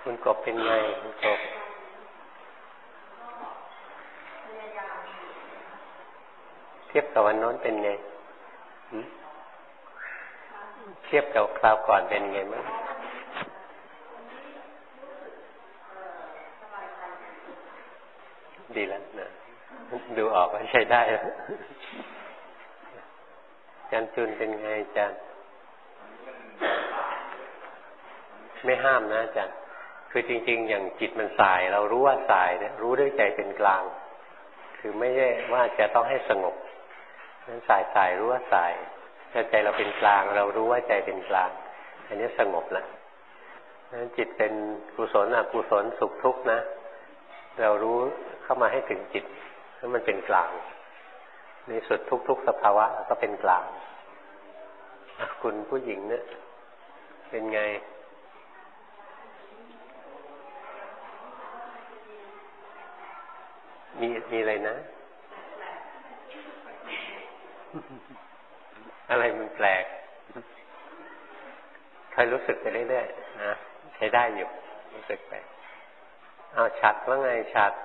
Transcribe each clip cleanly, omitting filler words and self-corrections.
คุณกบเป็นไงคุณกบเทียบกับวันโน้นเป็นไงเทียบกับคราวก่อนเป็นไงมั้งดีแล้วนะดูออกว่าใช้ได้แล้วอาจารย์จุนเป็นไงอาจารย์ไม่ห้ามนะอาจารย์คือจริงๆอย่างจิตมันสายเรารู้ว่าสายเนี่ยรู้ด้วยใจเป็นกลางคือไม่ใช่ว่าจะต้องให้สงบนั้นสายรู้ว่าสายถ้าใจเราเป็นกลางเรารู้ว่าใจเป็นกลางอันนี้สงบแล้วนั้นจิตเป็นกุศลอกุศลสุขทุกข์นะเรารู้เข้ามาให้ถึงจิตแล้วมันเป็นกลางในสุดทุกๆสภาวะก็เป็นกลางคุณผู้หญิงเนี่ยเป็นไงมีอะไรนะอะไรมันแปลกคอยรู้สึกไปเรื่อยๆนะใช้ได้อยู่รู้สึกไปเอาชัดว่าไงชัด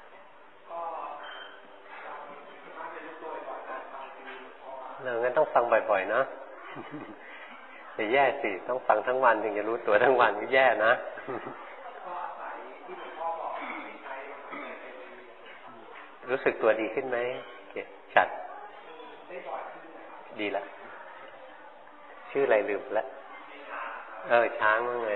เรางั้นต้องฟังบ่อยๆนะจะแย่สิต้องฟังทั้งวันถึงจะรู้ตัวทั้งวันก็แย่นะรู้สึกตัวดีขึ้นไหมชัดดีละชื่ออะไรลืมละช้างว่าไง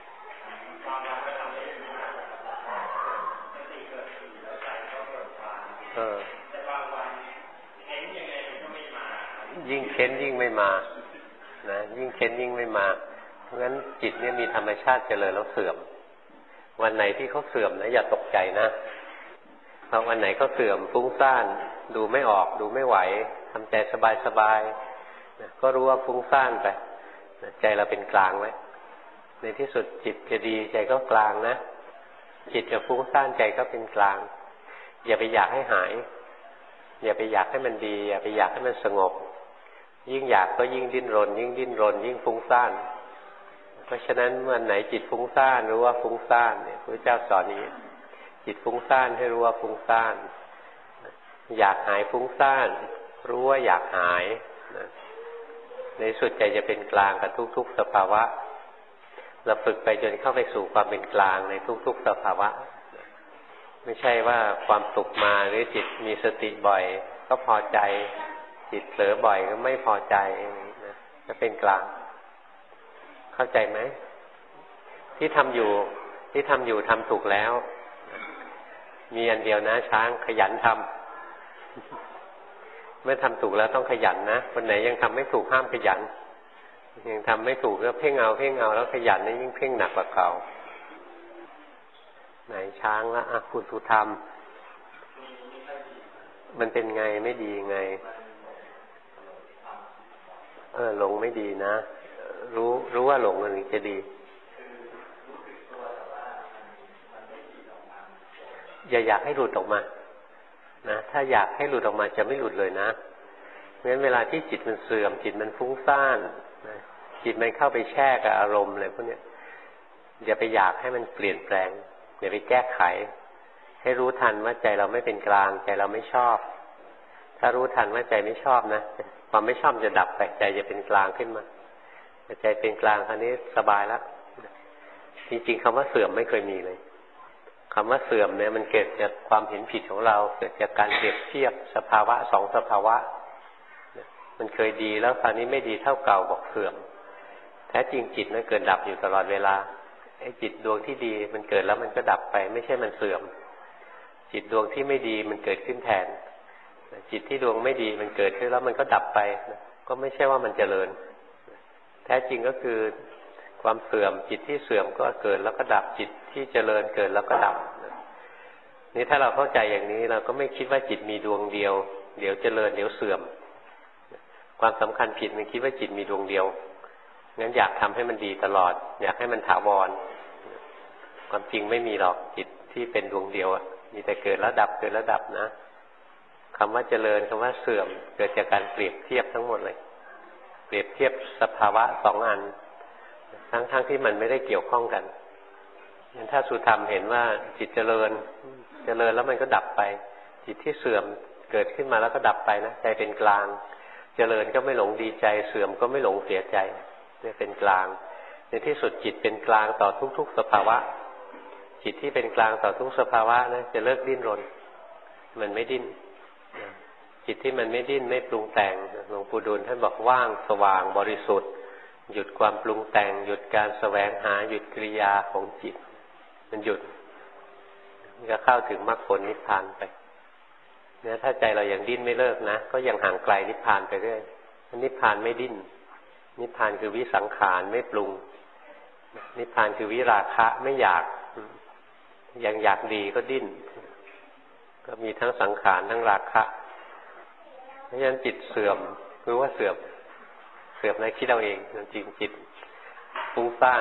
ยิ่งเค้นยิ่งไม่มานะยิ่งเค้นยิ่งไม่มาเพราะฉะนั้นจิตเนี่ยมีธรรมชาติเจริญแล้วเสื่อมวันไหนที่เขาเสื่อมนะอย่าตกใจนะเพราะวันไหนเขาเสื่อมฟุ้งซ่านดูไม่ออกดูไม่ไหวทำใจสบายๆก็รู้ว่าฟุ้งซ่านไปใจเราเป็นกลางไว้ในที่สุดจิตจะดีใจก็กลางนะจิตจะฟุ้งซ่านใจก็เป็นกลางอย่าไปอยากให้หายอย่าไปอยากให้มันดีอย่าไปอยากให้มันสงบยิ่งอยากก็ยิ่งดิ้นรนยิ่งดิ้นรนยิ่งฟุ้งซ่านเพราะฉะนั้นวันไหนจิตฟุ้งซ่านรู้ว่าฟุ้งซ่านเนี่ยพระเจ้าสอนนี้จิตฟุ้งซ่านให้รู้ว่าฟุ้งซ่านอยากหายฟุ้งซ่านรู้ว่าอยากหายในสุดใจจะเป็นกลางกับทุกๆสภาวะเราฝึกไปจนเข้าไปสู่ความเป็นกลางในทุกๆสภาวะไม่ใช่ว่าความสุขมาหรือจิตมีสติบ่อยก็พอใจจิตเผลอบ่อยก็ไม่พอใจจะเป็นกลางเข้าใจไหมที่ทำอยู่ทำถูกแล้วมีอันเดียวนะช้างขยันทำเมื่อทำถูกแล้วต้องขยันนะคนไหนยังทำไม่ถูกห้ามขยันยังทำไม่ถูกก็เพ่งเอาแล้วขยันนี่ยิ่งเพ่งหนักกว่าเก่าไหนช้างละคุณสุธรรมมันเป็นไงไม่ดีไงหลงไม่ดีนะรู้ว่าหลงมันถึงจะดีอย่าอยากให้หลุดออกมานะถ้าอยากให้หลุดออกมาจะไม่หลุดเลยนะเพราะฉะนั้นเวลาที่จิตมันเสื่อมจิตมันฟุ้งซ่านจิตมันเข้าไปแช่กับอารมณ์อะไรพวกนี้อย่าไปอยากให้มันเปลี่ยนแปลงอย่าไปแก้ไขให้รู้ทันว่าใจเราไม่เป็นกลางใจเราไม่ชอบถ้ารู้ทันว่าใจไม่ชอบนะความไม่ชอบจะดับไปใจจะเป็นกลางขึ้นมาใจเป็นกลางคราวนี้สบายแล้วจริงๆคำว่าเสื่อมไม่เคยมีเลยคำว่าเสื่อมเนี่ยมันเกิดจากความเห็นผิดของเราเกิดจากการเปรียบเทียบสภาวะสองสภาวะมันเคยดีแล้วคราวนี้ไม่ดีเท่าเก่าบอกเสื่อมแท้จริงจิตมันเกิดดับอยู่ตลอดเวลาไอ้จิตดวงที่ดีมันเกิดแล้วมันก็ดับไปไม่ใช่มันเสื่อมจิตดวงที่ไม่ดีมันเกิดขึ้นแทนจิตที่ดวงไม่ดีมันเกิดขึ้นแล้วมันก็ดับไปก็ไม่ใช่ว่ามันเจริญแท้จริงก็คือความเสื่อมจิตที่เสื่อมก็เกิดแล้วก็ดับจิตที่เจริญเกิดแล้วก็ดับนี่ถ้าเราเข้าใจอย่างนี้เราก็ไม่คิดว่าจิตมีดวงเดียวเดี๋ยวเจริญเดี๋ยวเสื่อมความสำคัญผิดมันคิดว่าจิตมีดวงเดียวงั้นอยากทำให้มันดีตลอดอยากให้มันถาวรความจริงไม่มีหรอกจิตที่เป็นดวงเดียวมีแต่เกิดแล้วดับเกิดแล้วดับนะคำว่าเจริญคำว่าเสื่อมเกิดจากการเปรียบเทียบทั้งหมดเลยเปรียบเทียบสภาวะสองอันทั้งที่มันไม่ได้เกี่ยวข้องกันถ้าสุธรรมเห็นว่าจิตเจริญแล้วมันก็ดับไปจิตที่เสื่อมเกิดขึ้นมาแล้วก็ดับไปนะใจเป็นกลางเจริญก็ไม่หลงดีใจเสื่อมก็ไม่หลงเสียใจเนี่ยเป็นกลางในที่สุดจิตเป็นกลางต่อทุกๆสภาวะจิตที่เป็นกลางต่อทุกสภาวะนะจะเลิกดิ้นรนมันไม่ดิ้นจิตที่มันไม่ดิ้นไม่ปรุงแต่งหลวงปู่ดูลท่านบอกว่างสว่างบริสุทธิ์หยุดความปรุงแต่งหยุดการแสวงหาหยุดกิริยาของจิตมันหยุดมันก็เข้าถึงมรรคผลนิพพานไปเนี่ยถ้าใจเรายังดิ้นไม่เลิกนะก็ยังห่างไกลนิพพานไปเรื่อยนิพพานไม่ดิ้นนิพพานคือวิสังขารไม่ปรุงนิพพานคือวิราคะไม่อยากยังอยากดีก็ดิ้นก็มีทั้งสังขารทั้งราคะเพราะฉะนั้นจิตเสื่อมคือว่าเสื่อมแล้วคิดเอาเองจริงจิตฟุ้งซ่าน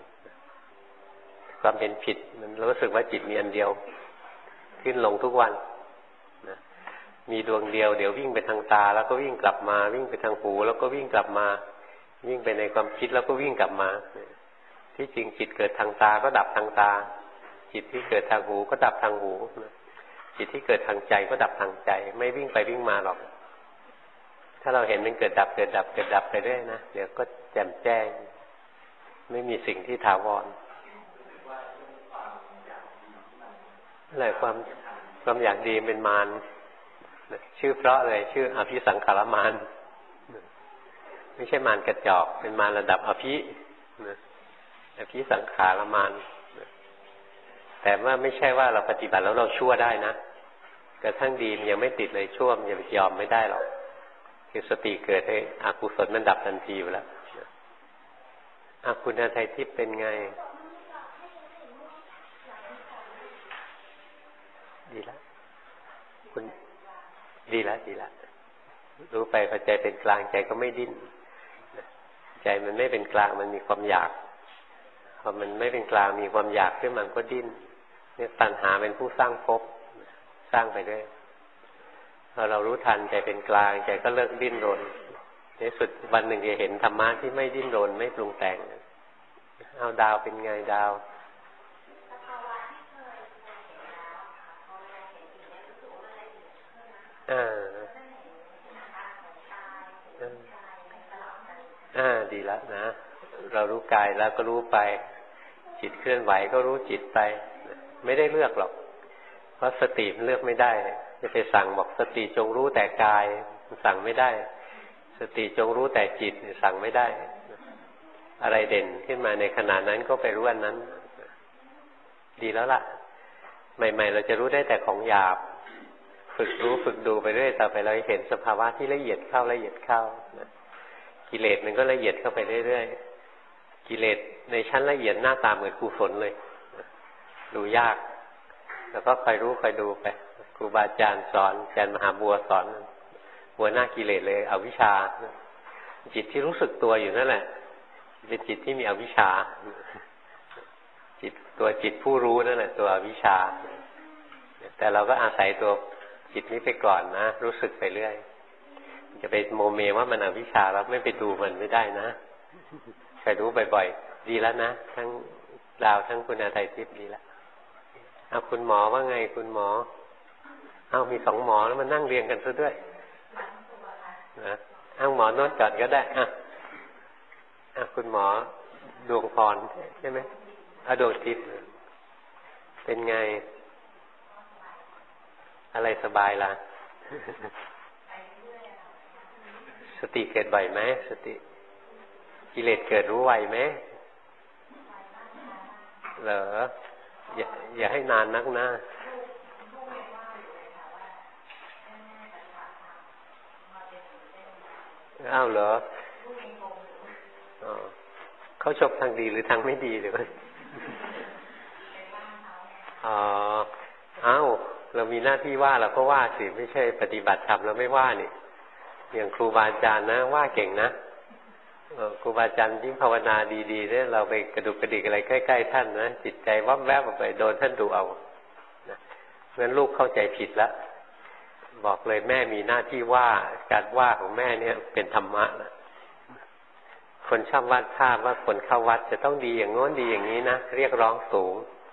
ความเป็นผิดมันรู้สึกว่าจิตมีอันเดียวขึ้นลงทุกวันนะมีดวงเดียวเดี๋ยววิ่งไปทางตาแล้วก็วิ่งกลับมาวิ่งไปทางหูแล้วก็วิ่งกลับมาวิ่งไปในความคิดแล้วก็วิ่งกลับมาที่จริงจิตเกิดทางตาก็ดับทางตาจิตที่เกิดทางหูก็ดับทางหูจิตที่เกิดทางใจก็ดับทางใจไม่วิ่งไปวิ่งมาหรอกถ้าเราเห็นมันเกิดดับไปเรื่อยนะเดี๋ยวก็แจ่มแจ้งไม่มีสิ่งที่ถาวรอะไรความอยากดีเป็นมารชื่อเพราะเลยชื่ออภิสังขารมารไม่ใช่มารกระจอกเป็นมารระดับอภิสังขารมารแต่ว่าไม่ใช่ว่าเราปฏิบัติแล้วเราชั่วได้นะกระทั่งดีมันยังไม่ติดเลยชั่วมันยังยอมไม่ได้หรอกคือสติเกิดให้อกุศลมันดับทันทีอยู่แล้วคุณอาทัยทิพย์เป็นไงดีแล้วคุณดีแล้วรู้ไปพอใจเป็นกลางใจก็ไม่ดิ้นใจมันไม่เป็นกลางมันมีความอยากพอมันไม่เป็นกลางมีความอยากขึ้นมันก็ดิ้นเนี่ยตัณหาเป็นผู้สร้างภพสร้างไปด้วยพอเรารู้ทันใจเป็นกลางใจก็เลิกดิ้นรนในสุดวันหนึ่งจะเห็นธรรมะที่ไม่ดิ้นรนไม่ปรุงแต่งเอาดาวเป็นไงดาวดีแล้วนะเรารู้กายแล้วก็รู้ไปจิตเคลื่อนไหวก็รู้จิตไปไม่ได้เลือกหรอกเพราะสติมันเลือกไม่ได้จะไปสั่งบอกสติจงรู้แต่กายสั่งไม่ได้สติจงรู้แต่จิตสั่งไม่ได้อะไรเด่นขึ้นมาในขณะนั้นก็ไปรู้อันนั้นดีแล้วล่ะใหม่ๆเราจะรู้ได้แต่ของหยาบฝึกรู้ฝึกดูไปเรื่อยต่อไปเราเห็นสภาวะที่ละเอียดเข้ากิเลสมันก็ละเอียดเข้าไปเรื่อยๆกิเลสในชั้นละเอียดหน้าตาเหมือนกุศลเลยดูยากแล้วก็คอยรู้คอยดูไปครูบาอาจารย์สอนอาจารย์มหาบัวสอนหัวหน้ากิเลสเลยอวิชชาจิตที่รู้สึกตัวอยู่นั่นแหละเป็นจิตที่มีอวิชชาจิตผู้รู้นั่นแหละตัวอวิชชาแต่เราก็อาศัยตัวจิตนี้ไปก่อนนะรู้สึกไปเรื่อยจะไปโมเมว่ามันอวิชชาแล้วไม่ไปดูมันไม่ได้นะคอยรู้บ่อยๆดีแล้วนะทั้งดาวทั้งคุณอาทัยทิพย์ดีแล้วคุณหมอว่าไงคุณหมอมี2หมอแล้วมานั่งเรียงกันซะด้วยนะหมอโน้นก่อนก็ได้คุณหมอดวงพรใช่ไหมดวงทิพย์เป็นไงอะไรสบายล่ะ สติเกิดบ่อยไหมสติกิเลสเกิดรู้ไวไหมเหรออย่าให้นานนักนะเหรอเขาชอบทางดีหรือทางไม่ดีหรือว่าเรามีหน้าที่ว่าเราก็ว่าสิไม่ใช่ปฏิบัติธรรมเราไม่ว่านี่อย่างครูบาอาจารย์นะว่าเก่งนะครูบาอาจารย์ยิ่งภาวนาดีๆเนี่ยเราไปกระดุกกระดิกอะไรใกล้ๆท่านนะจิตใจวับแวบออกไปโดนท่านดูเอาเพราะฉะนั้นลูกเข้าใจผิดแล้วบอกเลยแม่มีหน้าที่ว่าการว่าของแม่เนี่ยเป็นธรรมะนะคนชอบวาดภาพว่าคนเข้าวัดจะต้องดีอย่างโน้นดีอย่างนี้นะเรียกร้องสูง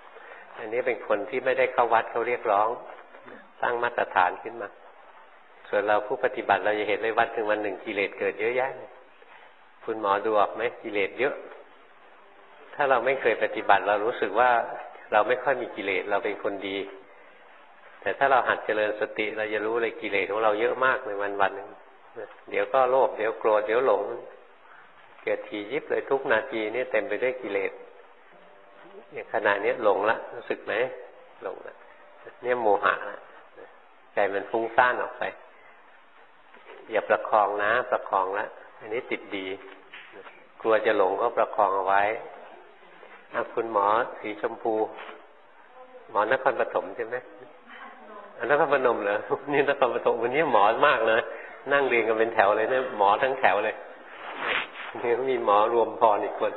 อันนี้เป็นคนที่ไม่ได้เข้าวัดเขาเรียกร้องตั้งมาตรฐานขึ้นมาส่วนเราผู้ปฏิบัติเราจะเห็นเลยวันถึงวันหนึ่งกิเลสเกิดเยอะแยะคุณหมอดูออกไหมกิเลสเยอะถ้าเราไม่เคยปฏิบัติเรารู้สึกว่าเราไม่ค่อยมีกิเลสเราเป็นคนดีแต่ถ้าเราหัดเจริญสติเราจะรู้เลยกิเลสของเราเยอะมากในวันๆนึงเดี๋ยวก็โลภเดี๋ยวโกรธเดี๋ยวหลงเกิดทียิบเลยทุกนาทีนี่เต็มไปด้วยกิเลสอย่างขณะนี้หลงละรู้สึกไหมหลงละเนี่ยโมหะละใจมันฟุ้งซ่านออกไปอย่าประคองนะประคองละอันนี้ติดดีกลัวจะหลงก็ประคองเอาไว้คุณหมอสีชมพูหมอนครปฐมใช่ไหมนครพนมเหรอนี่นครปฐมวันนี้หมอมากนะนั่งเรียงกันเป็นแถวเลยนะหมอทั้งแถวเลยนี่มีหมอรวมพรอีกคน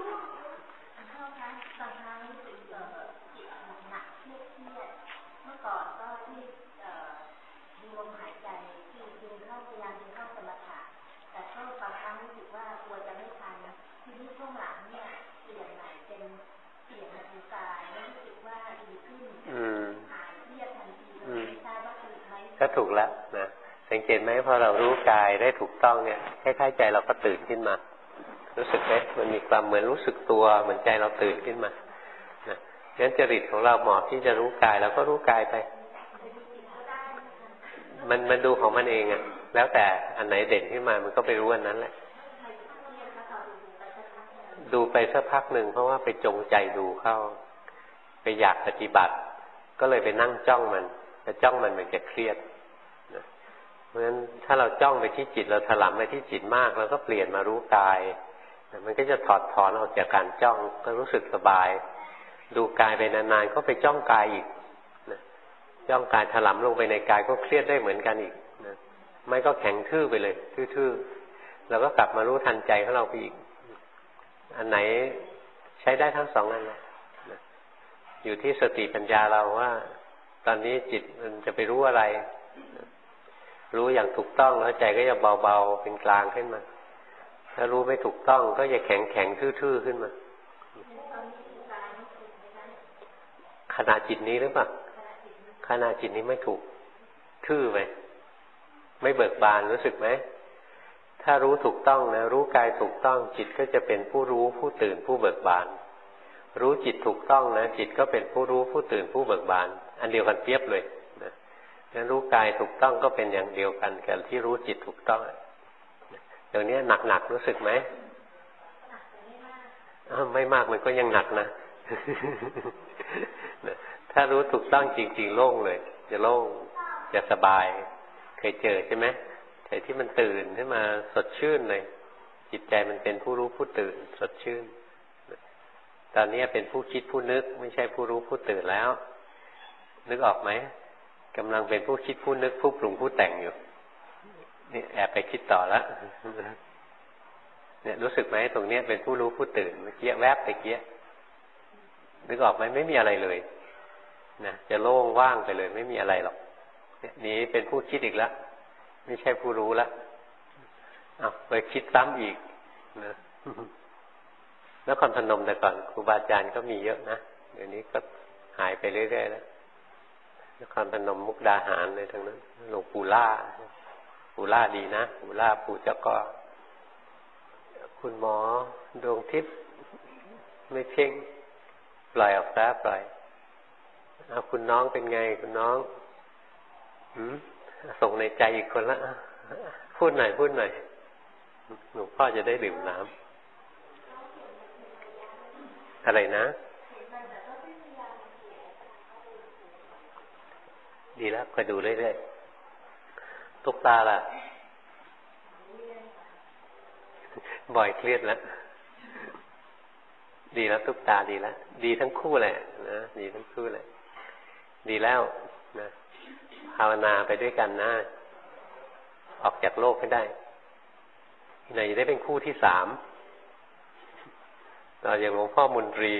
ก็ถูกแล้วนะสังเกตไหมพอเรารู้กายได้ถูกต้องเนี่ยคล้ายๆใจเราก็ตื่นขึ้นมารู้สึกไหมมันมีความเหมือนรู้สึกตัวเหมือนใจเราตื่นขึ้นมานะงั้นจริตของเราเหมาะที่จะรู้กายเราก็รู้กายไปมันดูของมันเองอ่ะแล้วแต่อันไหนเด่นขึ้นมามันก็ไปรู้อันนั้นแหละดูไปสักพักหนึ่งเพราะว่าไปจงใจดูเข้าไปอยากปฏิบัติก็เลยไปนั่งจ้องมันแต่จ้องมันจะเครียดเพราะฉะนั้นถ้าเราจ้องไปที่จิตเราถลำไปที่จิตมากเราก็เปลี่ยนมารู้กายมันก็จะถอดถอนออกจากการจ้องก็รู้สึกสบายดูกายไปนานๆก็ไปจ้องกายอีกจ้องกายถลำลงไปในกายก็เครียดได้เหมือนกันอีกไม่ก็แข็งทื่อไปเลยทื่อๆเราก็กลับมารู้ทันใจของเราไปอีกอันไหนใช้ได้ทั้งสองอันเลยอยู่ที่สติปัญญาเราว่าตอนนี้จิตมันจะไปรู้อะไรรู้อย่างถูกต้องแล้วใจก็จะเบาๆเป็นกลางขึ้นมาถ้ารู้ไม่ถูกต้องก็จะแข็งทื่อๆขึ้นมาขณะจิตนี้หรือเปล่าขณะจิตนี้ไม่ถูกทื่อไปไม่เบิกบานรู้สึกไหมถ้ารู้ถูกต้องนะรู้กายถูกต้องจิตก็จะเป็นผู้รู้ผู้ตื่นผู้เบิกบานรู้จิตถูกต้องนะจิตก็เป็นผู้รู้ผู้ตื่นผู้เบิกบานอันเดียวกันเปียบเลยนะงั้นรู้กายถูกต้องก็เป็นอย่างเดียวกันกับที่รู้จิตถูกต้องตรงนี้หนักๆรู้สึกไหมไม่มากมันก็ยังหนักนะ ถ้ารู้ถูกต้องจริงๆโล่งเลยจะโล่งจะสบายเคยเจอใช่ไหมใจที่มันตื่นขึ้นมาสดชื่นเลยจิตใจมันเป็นผู้รู้ผู้ตื่นสดชื่นตอนนี้เป็นผู้คิดผู้นึกไม่ใช่ผู้รู้ผู้ตื่นแล้วนึกออกไหมกำลังเป็นผู้คิดผู้นึกผู้ปรุงผู้แต่งอยู่นี่แอบไปคิดต่อแล้วเนี่ยรู้สึกไหมตรงนี้เป็นผู้รู้ผู้ตื่นเมื่อกี้แวบไปเกี้ยนึกออกไหมไม่มีอะไรเลยนะจะโล่งว่างไปเลยไม่มีอะไรหรอกนี้เป็นผู้คิดอีกแล้วไม่ใช่ผู้รู้แล้วไปคิดซ้ำอีกนะนครพนมแต่ก่อนครูบาอาจารย์ก็มีเยอะนะเดี๋ยวนี้ก็หายไปเรื่อยๆแล้วนครพนมมุกดาหารเลยทั้งนั้นหลวงปู่ล่าดีนะปู่ล่าปู่เจ้าก็คุณหมอดวงทิพย์ไม่เพ่งปล่อยออกซะปล่อยคุณน้องเป็นไงคุณน้องส่งในใจอีกคนละพูดหน่อยหลวงพ่อจะได้ดื่มน้ำอะไรนะดีแล้วคอยดูเรื่อยๆตุ๊กตาล่ะบ่อยเครียดแล้วดีแล้วตุ๊กตาดีแล้วดีทั้งคู่แหละนะดีทั้งคู่แหละดีแล้วนะภาวนาไปด้วยกันนะออกจากโลกให้ได้ไหนจะได้เป็นคู่ที่สามเราอย่างหลวงพ่อมนตรี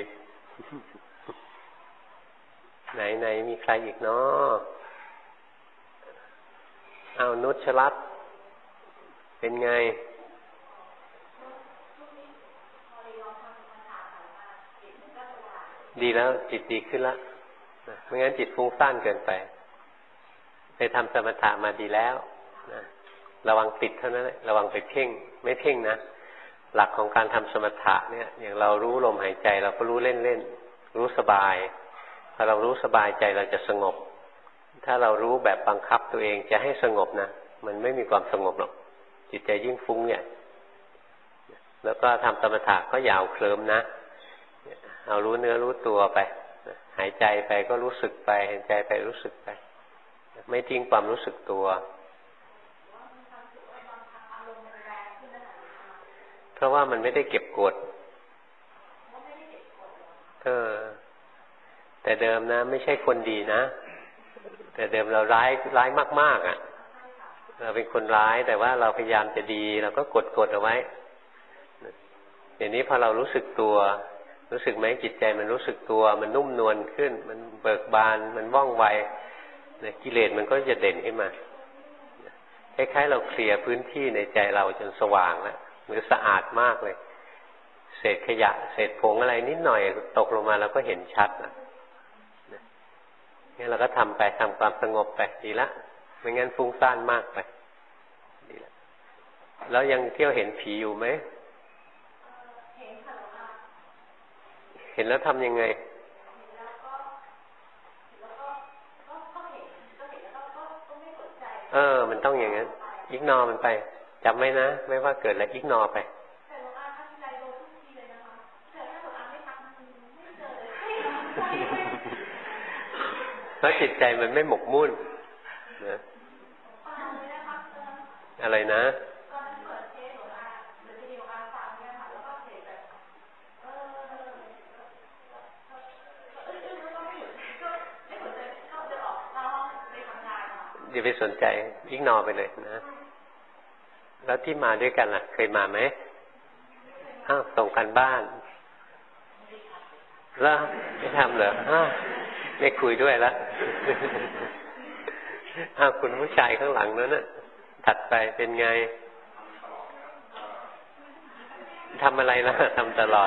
ไหนมีใครอีกเนาะเอานุชรัตน์เป็นไงดีแล้วจิตดีขึ้นละไม่งั้นจิตฟุ้งซ่านเกินไปไปทำสมถะมาดีแล้วนะระวังติดเท่านั้นระวังไปเพ่งไม่เพ่งนะหลักของการทำสมถะเนี่ยอย่างเรารู้ลมหายใจเราก็รู้เล่นๆรู้สบายพอเรารู้สบายใจเราจะสงบถ้าเรารู้แบบบังคับตัวเองจะให้สงบนะมันไม่มีความสงบหรอกจิตใจยิ่งฟุ้งเนี่ยแล้วก็ทำสมถะก็ยาวเคลิ้มนะเอารู้เนื้อรู้ตัวไปหายใจไปก็รู้สึกไปหายใจไปรู้สึกไปไม่ทิ้งความรู้สึกตัวเพราะว่ามันไม่ได้เก็บกดแต่เดิมนะไม่ใช่คนดีนะแต่เดิมเราร้ายมากๆอ่ะเราเป็นคนร้ายแต่ว่าเราพยายามจะดีเราก็กดเอาไว้เดี๋ยวนี้พอเรารู้สึกตัวรู้สึกไหมจิตใจมันรู้สึกตัวมันนุ่มนวลขึ้นมันเบิกบานมันว่องไวกิเลสมันก็จะเด่นขึ้นมาคล้ายๆเราเคลียร์พื้นที่ในใจเราจนสว่างแล้วหรือสะอาดมากเลยเศษขยะเศษผงอะไรนิดหน่อยตกลงมาเราก็เห็นชัดนะนี่เราก็ทำไปทำความสงบไปดีละไม่งั้นฟุ้งซ่านมากไปดีละแล้วยังเที่ยวเห็นผีอยู่ไหมเห็นแล้วทำยังไงมันต้องอย่างนั้นอิกนอมันไปจำไว้นะไม่ว่าเกิดอะไรอิกนอไปเพราะจิตใจมันไม่หมกมุ่นนะอะไรนะอย่าไปสนใจอิกนอไปเลยนะแล้วที่มาด้วยกันล่ะเคยมาไหมส่งกันบ้านแล้วไม่ทำเหรอไม่คุยด้วยละคุณผู้ชายข้างหลังนั้นน่ะถัดไปเป็นไงทำอะไรล่ะทำตลอด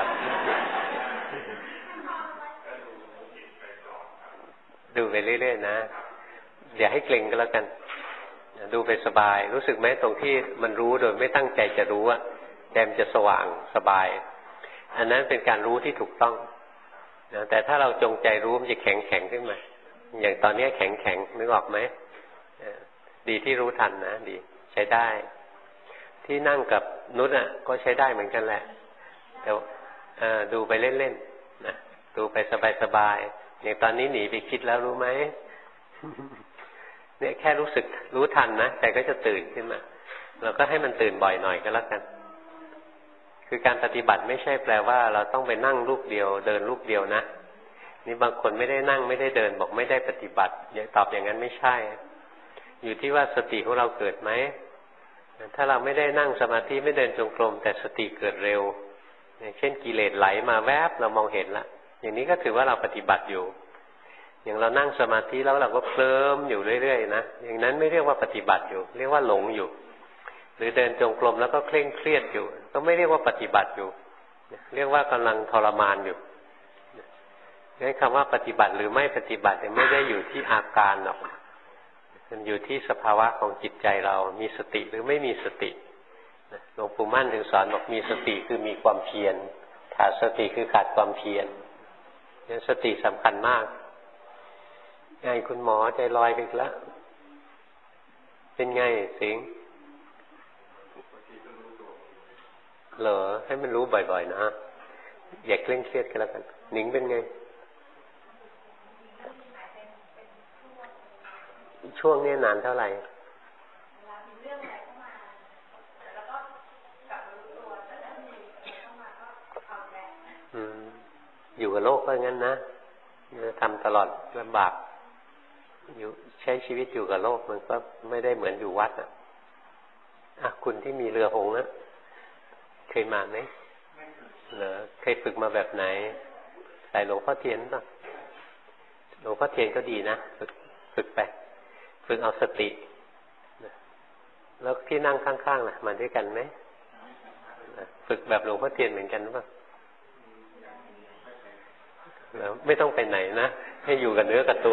ดูไปเรื่อยๆนะอย่าให้เกร็งก็แล้วกันดูไปสบายรู้สึกไหมตรงที่มันรู้โดยไม่ตั้งใจจะรู้อะใจมันจะสว่างสบายอันนั้นเป็นการรู้ที่ถูกต้องนะแต่ถ้าเราจงใจรู้มันจะแข็งขึ้นมาอย่างตอนนี้แข็งนึกออกไหมดีที่รู้ทันนะดีใช้ได้ที่นั่งกับนุชก็ใช้ได้เหมือนกันแหละแต่ดูไปเล่นๆนะดูไปสบายๆอย่างตอนนี้หนีไปคิดแล้วรู้ไหมเนี่ยแค่รู้สึกรู้ทันนะใจก็จะตื่นขึ้นมาเราก็ให้มันตื่นบ่อยหน่อยก็แล้วกันคือการปฏิบัติไม่ใช่แปลว่าเราต้องไปนั่งลูกเดียวเดินลูกเดียวนะนี่บางคนไม่ได้นั่งไม่ได้เดินบอกไม่ได้ปฏิบัติอย่าตอบอย่างนั้นไม่ใช่อยู่ที่ว่าสติของเราเกิดไหมถ้าเราไม่ได้นั่งสมาธิไม่เดินจงกรมแต่สติเกิดเร็วอย่างเช่นกิเลสไหลมาแวบเรามองเห็นแล้วอย่างนี้ก็ถือว่าเราปฏิบัติอยู่อย่างเรานั่งสมาธิแล้วเราก็เคลิ้มอยู่เรื่อยๆนะอย่างนั้นไม่เรียกว่าปฏิบัติอยู่เรียกว่าหลงอยู่หรือเดินจงกรมแล้วก็เคร่งเครียดอยู่ก็ไม่เรียกว่าปฏิบัติอยู่เรียกว่ากำลังทรมานอยู่งั้นคำว่าปฏิบัติหรือไม่ปฏิบัติไม่ได้อยู่ที่อาการหรอกมันอยู่ที่สภาวะของจิตใจเรามีสติหรือไม่มีสติหลวงปู่มั่นถึงสอนบอกมีสติคือมีความเพียรขาดสติคือขาดความเพียรงั้นสติสำคัญมากไงคุณหมอใจลอยไปอีกแล้วเป็นไงสิงเหรอให้มันรู้บ่อยๆนะอย่าเคร่งเครียดกันแล้วกันหนิงเป็นไงช่วงนี้นานเท่าไหร่อยู่กับโลกก็งั้นนะทำตลอดลำบากอยู่ใช้ชีวิตอยู่กับโลกมันก็ไม่ได้เหมือนอยู่วัดคุณที่มีเรือหงส์นะเคยมาไหมเหรอเคยฝึกมาแบบไหนใส่หลวงพ่อเทียนป่ะหลวงพ่อเทียนก็ดีนะฝึกไปฝึกเอาสติแล้วที่นั่งข้างๆล่ะมาด้วยกันไหมฝึกแบบหลวงพ่อเทียนเหมือนกันป่ะแล้วไม่ต้องไปไหนนะให้อยู่กับเนื้อกับตัว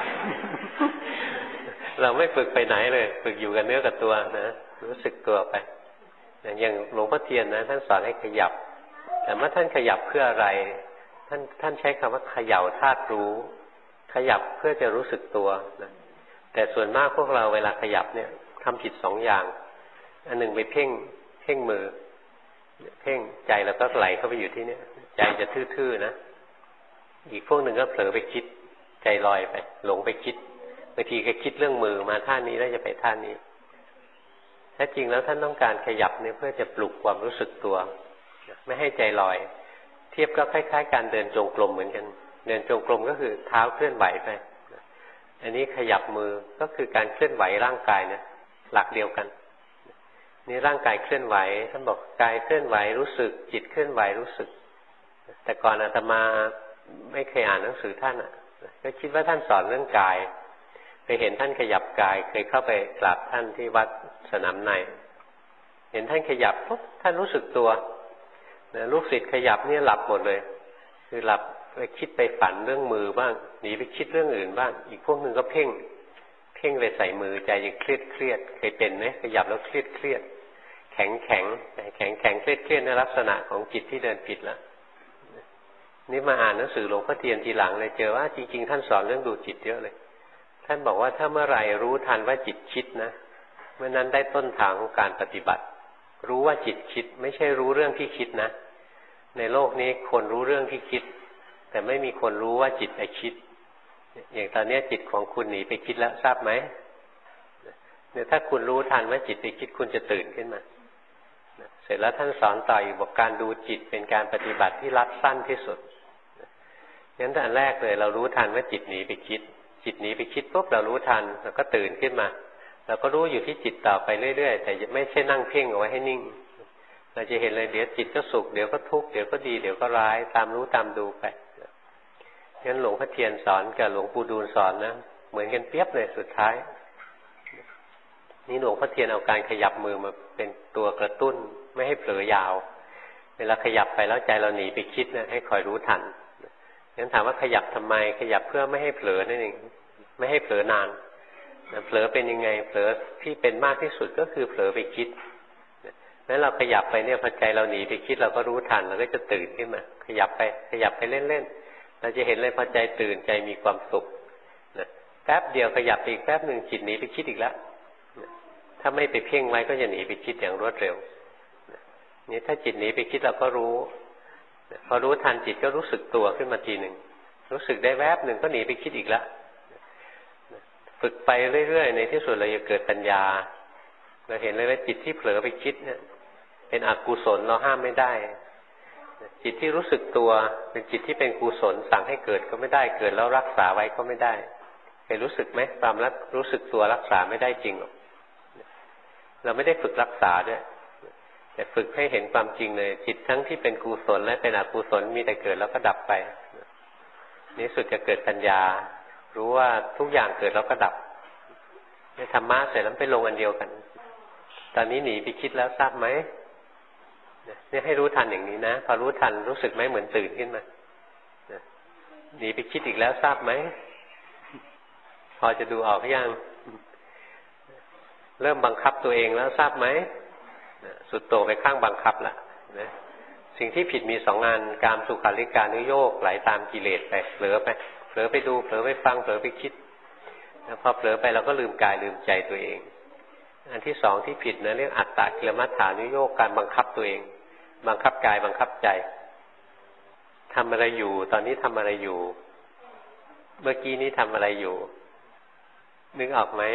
เราไม่ฝึกไปไหนเลยฝึกอยู่กับเนื้อกับตัวนะรู้สึกตัวไปอย่างหลวงพ่อเทียนนะท่านสอนให้ขยับแต่เมื่อท่านขยับเพื่ออะไรท่านใช้คำว่าเขย่าธาตุรู้ขยับเพื่อจะรู้สึกตัวนะแต่ส่วนมากพวกเราเวลาขยับเนี่ยทำผิดสองอย่างอันหนึ่งไปเพ่งมือเพ่งใจแล้วก็ไหลเข้าไปอยู่ที่นี่ใจจะทื่อๆนะอีกพวกหนึ่งก็เผลอไปคิดใจลอยไปหลงไปคิดบางทีก็คิดเรื่องมือมาท่านี้แล้วจะไปท่านี้แท้จริงแล้วท่านต้องการขยับเนี่ยเพื่อจะปลุกความรู้สึกตัวไม่ให้ใจลอยเทียบก็คล้ายๆการเดินจงกรมเหมือนกันเดินจงกรมก็คือเท้าเคลื่อนไหวไปอันนี้ขยับมือก็คือการเคลื่อนไหวร่างกายเนี่ยหลักเดียวกันนี่ร่างกายเคลื่อนไหวท่านบอกกายเคลื่อนไหวรู้สึกจิตเคลื่อนไหวรู้สึกแต่ก่อนอาตมาไม่เคยอ่านหนังสือท่านก็คิดว่าท่านสอนเรื่องกายไปเห็นท่านขยับกายเคยเข้าไปกราบท่านที่วัดสนามในเห็นท่านขยับปุ๊บท่านรู้สึกตัวลูกศิษย์ขยับเนี่ยหลับหมดเลยคือหลับไปคิดไปฝันเรื่องมือบ้างหนีไปคิดเรื่องอื่นบ้างอีกพวกหนึ่งก็เพ่งไปใส่มือใจยังเครียดเคยเป็นไหมขยับแล้วเครียดแข็งเครียดในลักษณะของจิตที่เดินผิดแล้วนี่มาอ่านหนังสือหลวงพ่อเทียนทีหลังเลยเจอว่าจริงๆท่านสอนเรื่องดูจิตเยอะเลยท่านบอกว่าถ้าเมื่อไหร่รู้ทันว่าจิตคิดนะเมื่อนั้นได้ต้นทางของการปฏิบัติรู้ว่าจิตคิดไม่ใช่รู้เรื่องที่คิดนะในโลกนี้คนรู้เรื่องที่คิดแต่ไม่มีคนรู้ว่าจิตไปคิดอย่างตอนนี้จิตของคุณหนีไปคิดแล้วทราบไหมเนี่ยถ้าคุณรู้ทันว่าจิตไปคิดคุณจะตื่นขึ้นมาเสร็จแล้วท่านสอนต่ออีกบอกการดูจิตเป็นการปฏิบัติที่รัดสั้นที่สุดงั้นอันแรกเลยเรารู้ทันว่าจิตหนีไปคิดปุ๊บเรารู้ทันเราก็ตื่นขึ้นมาเราก็รู้อยู่ที่จิตต่อไปเรื่อยๆแต่ไม่ใช่นั่งเพ่งเอาไว้ให้นิ่งเราจะเห็นเลยเดี๋ยวจิตก็สุขเดี๋ยวก็ทุกข์เดี๋ยวก็ดีเดี๋ยวก็ร้ายตามรู้ตามดูไปงั้นหลวงพ่อเทียนสอนกับหลวงปู่ดูลสอนนะเหมือนกันเปียบเลยสุดท้ายนี่หลวงพ่อเทียนเอาการขยับมือมาเป็นตัวกระตุ้นไม่ให้เผลอยาวเวลาขยับไปแล้วใจเราหนีไปคิดนะให้คอยรู้ทันงั้นถามว่าขยับทำไมขยับเพื่อไม่ให้เผลอนั่นเองไม่ให้เผลอนานเผลอเป็นยังไงเผลอที่เป็นมากที่สุดก็คือเผลอไปคิดนั้นเราขยับไปเนี่ยพอใจเราหนีไปคิดเราก็รู้ทันเราก็จะตื่นขึ้นมาขยับไปเล่นๆเราจะเห็นเลยพอใจตื่นใจมีความสุขนะแป๊บเดียวขยับไปอีกแป๊บหนึ่งจิตหนีไปคิดอีกแล้วถ้าไม่ไปเพ่งไว้ก็จะหนีไปคิดอย่างรวดเร็วนี่ถ้าจิตหนีไปคิดเราก็รู้พอรู้ทันจิตก็รู้สึกตัวขึ้นมาทีหนึ่งรู้สึกได้แวบหนึ่งก็หนีไปคิดอีกแล้วฝึกไปเรื่อยๆในที่สุดเราจะเกิดปัญญาเราเห็นเลยว่าจิตที่เผลอไปคิดเนี่ยเป็นอกุศลเราห้ามไม่ได้จิตที่รู้สึกตัวเป็นจิตที่เป็นกุศลสั่งให้เกิดก็ไม่ได้เกิดแล้วรักษาไว้ก็ไม่ได้เคยรู้สึกไหมความรู้สึกตัวรักษาไม่ได้จริงหรอกเราไม่ได้ฝึกรักษาด้วยแต่ฝึกให้เห็นความจริงเลยจิตทั้งที่เป็นกุศลและเป็นอกุศลมีแต่เกิดแล้วก็ดับไปนี้สุดจะเกิดปัญญารู้ว่าทุกอย่างเกิดแล้วก็ดับในธรรมะเสร็จแล้วไปลงอันเดียวกันตอนนี้หนีไปคิดแล้วทราบไหมเนี่ยให้รู้ทันอย่างนี้นะพอรู้ทันรู้สึกไหมเหมือนตื่นขึ้นมาหนีไปคิดอีกแล้วทราบไหมพอจะดูออกหรือยังเริ่มบังคับตัวเองแล้วทราบไหมสุดโต่งไปข้างบังคับล่ะนะสิ่งที่ผิดมีสองงานกามสุขาริการนุโยคไหลตามกิเลสไปเผลอไปดูเผลอไปฟังเผลอไปคิดแล้วพอเผลอไปเราก็ลืมกายลืมใจตัวเองอันที่สองที่ผิดนะเรียกอัตตกิลมัฏฐานุโยคการบังคับตัวเองบังคับกายบังคับใจทำอะไรอยู่ตอนนี้ทำอะไรอยู่เมื่อกี้นี้ทำอะไรอยู่นึกออกไหม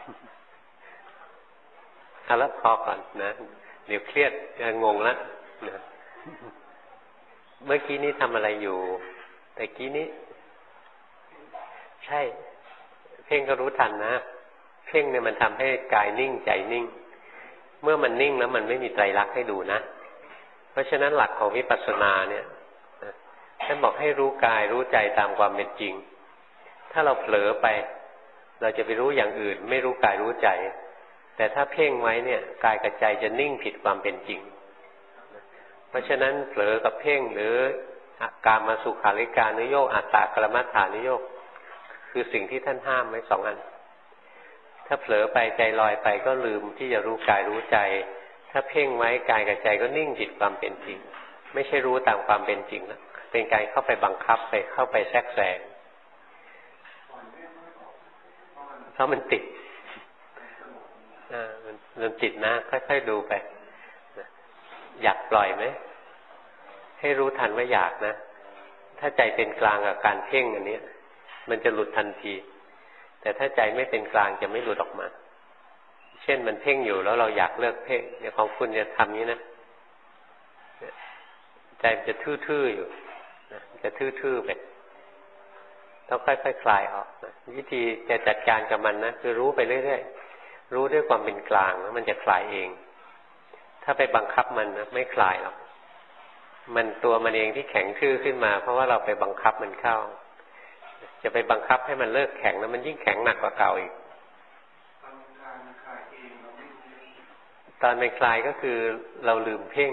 เอาละพอก่อนนะเดี๋ยวเครียดงงละนะเมื่อกี้นี้ทำอะไรอยู่แต่กี้นี้ใช่เพ่งก็รู้ทันนะเพ่งเนี่ยมันทำให้กายนิ่งใจนิ่งเมื่อมันนิ่งแล้วมันไม่มีไตรลักษณ์ให้ดูนะเพราะฉะนั้นหลักของวิปัสสนาเนี่ยท่านบอกให้รู้กายรู้ใจตามความเป็นจริงถ้าเราเผลอไปเราจะไปรู้อย่างอื่นไม่รู้กายรู้ใจแต่ถ้าเพ่งไว้เนี่ยกายกับใจจะนิ่งผิดความเป็นจริงเพราะฉะนั้นเผลอกับเพ่งหรือกามสุขาริการนุโยคอัตตกรมัฏฐานุโยคคือสิ่งที่ท่านห้ามไว้2 อันถ้าเผลอไปใจลอยไปก็ลืมที่จะรู้กายรู้ใจถ้าเพ่งไว้กายกับใจก็นิ่งผิดความเป็นจริงไม่ใช่รู้ตามความเป็นจริงแล้วเป็นการเข้าไปบังคับไปเข้าไปแทรกแซงเพราะมันติดมันติดนะค่อยๆดูไปอยากปล่อยไหมให้รู้ทันว่าอยากนะถ้าใจเป็นกลางกับการเพ่งอันนี้มันจะหลุดทันทีแต่ถ้าใจไม่เป็นกลางจะไม่หลุดออกมาเช่นมันเพ่งอยู่แล้วเราอยากเลิกเพ่งเนี่ยของคุณจะทำนี้นะใจมันจะทื่อๆอยู่นะจะทื่อๆไปต้องค่อยๆ คลายออกนะวิธีจะจัดการกับมันนะคือรู้ไปเรื่อยๆรู้ด้วยความเป็นกลางแล้วมันจะคลายเองถ้าไปบังคับมันนะไม่คลายหรอกมันตัวมันเองที่แข็งทื่อขึ้นมาเพราะว่าเราไปบังคับมันเข้าจะไปบังคับให้มันเลิกแข็งแล้วมันยิ่งแข็งหนักกว่าเก่าอีกตอนเป็นคลายก็คือเราลืมเพ่ง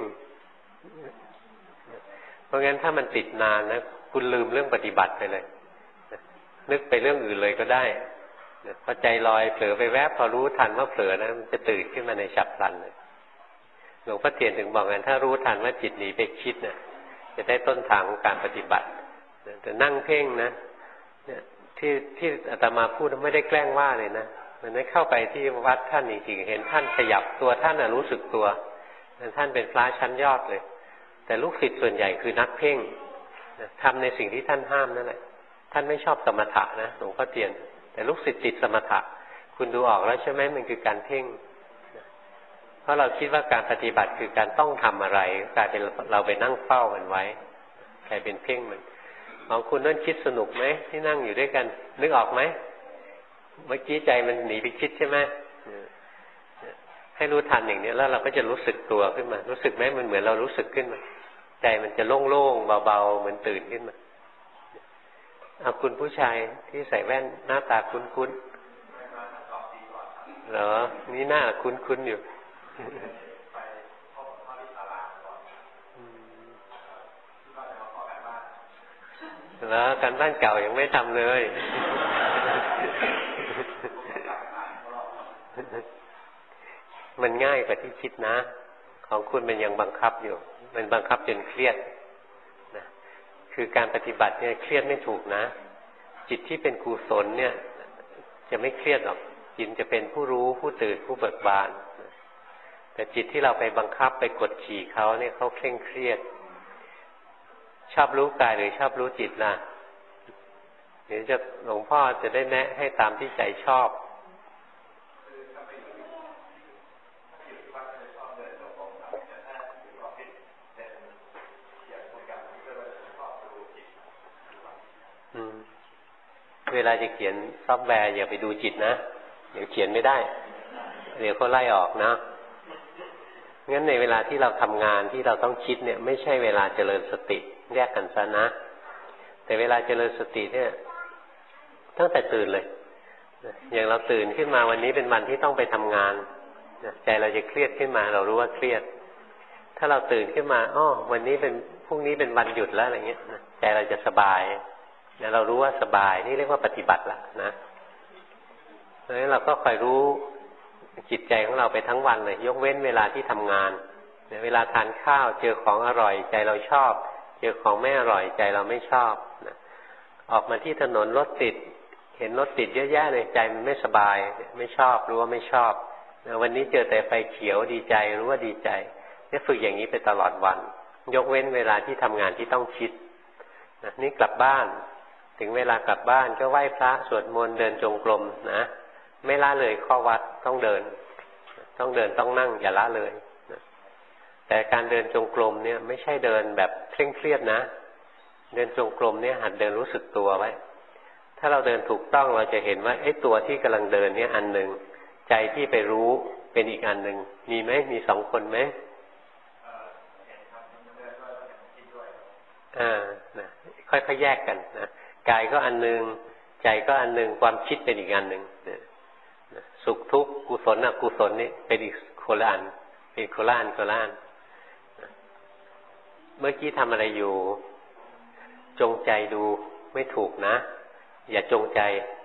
เพราะงั้นถ้ามันติดนานนะคุณลืมเรื่องปฏิบัติไปเลยนึกไปเรื่องอื่นเลยก็ได้พอใจลอยเผลอไปแวบพอรู้ทันว่าเผลอนะมันจะตื่นขึ้นมาในฉับพลันเลยหลวงพ่อเทียนถึงบอกกันถ้ารู้ทันว่าจิตหนีไปคิดนะจะได้ต้นทางของการปฏิบัติแต่นั่งเพ่งนะเนี่ยที่อาตมาพูดไม่ได้แกล้งว่าเลยนะมันได้เข้าไปที่วัดท่านจริงๆเห็นท่านขยับตัวท่านรู้สึกตัวท่านเป็นพระชั้นยอดเลยแต่ลูกศิษย์ส่วนใหญ่คือนักเพ่งทำในสิ่งที่ท่านห้ามนั่นแหละท่านไม่ชอบสมถะนะหลวงพ่อเทียนแต่ลูกศิษย์ติดสมถะคุณดูออกแล้วใช่ไหมมันคือการเพ่งเพราะเราคิดว่าการปฏิบัติคือการต้องทำอะไรกลายเป็นเราไปนั่งเฝ้ามันไว้กลายเป็นเพ่งมันของคุณนั่นคิดสนุกไหมที่นั่งอยู่ด้วยกันนึกออกไหมเมื่อกี้ใจมันหนีไปคิดใช่ไหมให้รู้ทันอย่างนี้แล้วเราก็จะรู้สึกตัวขึ้นมารู้สึกไหมมันเหมือนเรารู้สึกขึ้นมาใจมันจะโล่งๆเบาๆเหมือนตื่นขึ้นมาเอาคุณผู้ชายที่ใส่แว่นหน้าตาคุ้นๆเหรอนี่หน้าคุ้นๆอยู่แล้วการบ้านเก่ายังไม่ทำเลยมันง่ายกว่าที่คิดนะของคุณมันยังบังคับอยู่มันบังคับจนเครียดนะคือการปฏิบัติเนี่ยเครียดไม่ถูกนะจิตที่เป็นกุศลเนี่ยจะไม่เครียดหรอกจิตจะเป็นผู้รู้ผู้ตื่นผู้เบิกบานแต่จิตที่เราไปบังคับไปกดขี่เขาเนี่ยเขาเคร่งเครียดชอบรู้กายหรือชอบรู้จิตล่ะเดี๋ยวจะหลวงพ่อจะได้แนะให้ตามที่ใจชอบเวลาจะเขียนซอฟต์แวร์อย่าไปดูจิตนะเดี๋ยวเขียนไม่ได้เดี๋ยวเขาไล่ออกนะงั้นในเวลาที่เราทำงานที่เราต้องคิดเนี่ยไม่ใช่เวลาเจริญสติแยกกันซะนะแต่เวลาเจริญสติเนี่ยตั้งแต่ตื่นเลยอย่างเราตื่นขึ้นมาวันนี้เป็นวันที่ต้องไปทำงานใจเราจะเครียดขึ้นมาเรารู้ว่าเครียดถ้าเราตื่นขึ้นมาวันนี้เป็นพรุ่งนี้เป็นวันหยุดแล้วอะไรเงี้ยใจเราจะสบายเรารู้ว่าสบายนี่เรียกว่าปฏิบัติละนะเพราะฉะนั้นเราก็คอยรู้จิตใจของเราไปทั้งวันเลยยกเว้นเวลาที่ทำงานเวลาทานข้าวเจอของอร่อยใจเราชอบเจอของไม่อร่อยใจเราไม่ชอบนะออกมาที่ถนนรถติดเห็นรถติดเยอะแยะเลยใจมันไม่สบายไม่ชอบรู้ว่าไม่ชอบวันนี้เจอแต่ไฟเขียวดีใจรู้ว่าดีใจเนี่ยฝึกอย่างนี้ไปตลอดวันยกเว้นเวลาที่ทำงานที่ต้องคิดนี่กลับบ้านถึงเวลากลับบ้านก็ไหว้พระสวดมนต์เดินจงกรมนะไม่ละเลยข้อวัดต้องเดินต้องนั่งอย่าละเลยแต่การเดินจงกรมเนี่ยไม่ใช่เดินแบบเคร่งเครียดนะเดินจงกรมเนี่ยหัดเดินรู้สึกตัวไว้ถ้าเราเดินถูกต้องเราจะเห็นว่าไอ้ตัวที่กำลังเดินเนี่ยอันหนึ่งใจที่ไปรู้เป็นอีกอันหนึ่งมีไหมมี2 คนไหมนะค่อยๆแยกกันนะกายก็อันหนึ่งใจก็อันหนึ่งความคิดเป็นอีกอันหนึ่งสุขทุกข์กุศลอกุศลนี่เป็นอีกคนละอันเป็นโคละอันเมื่อกี้ทำอะไรอยู่จงใจดูไม่ถูกนะอย่าจงใจ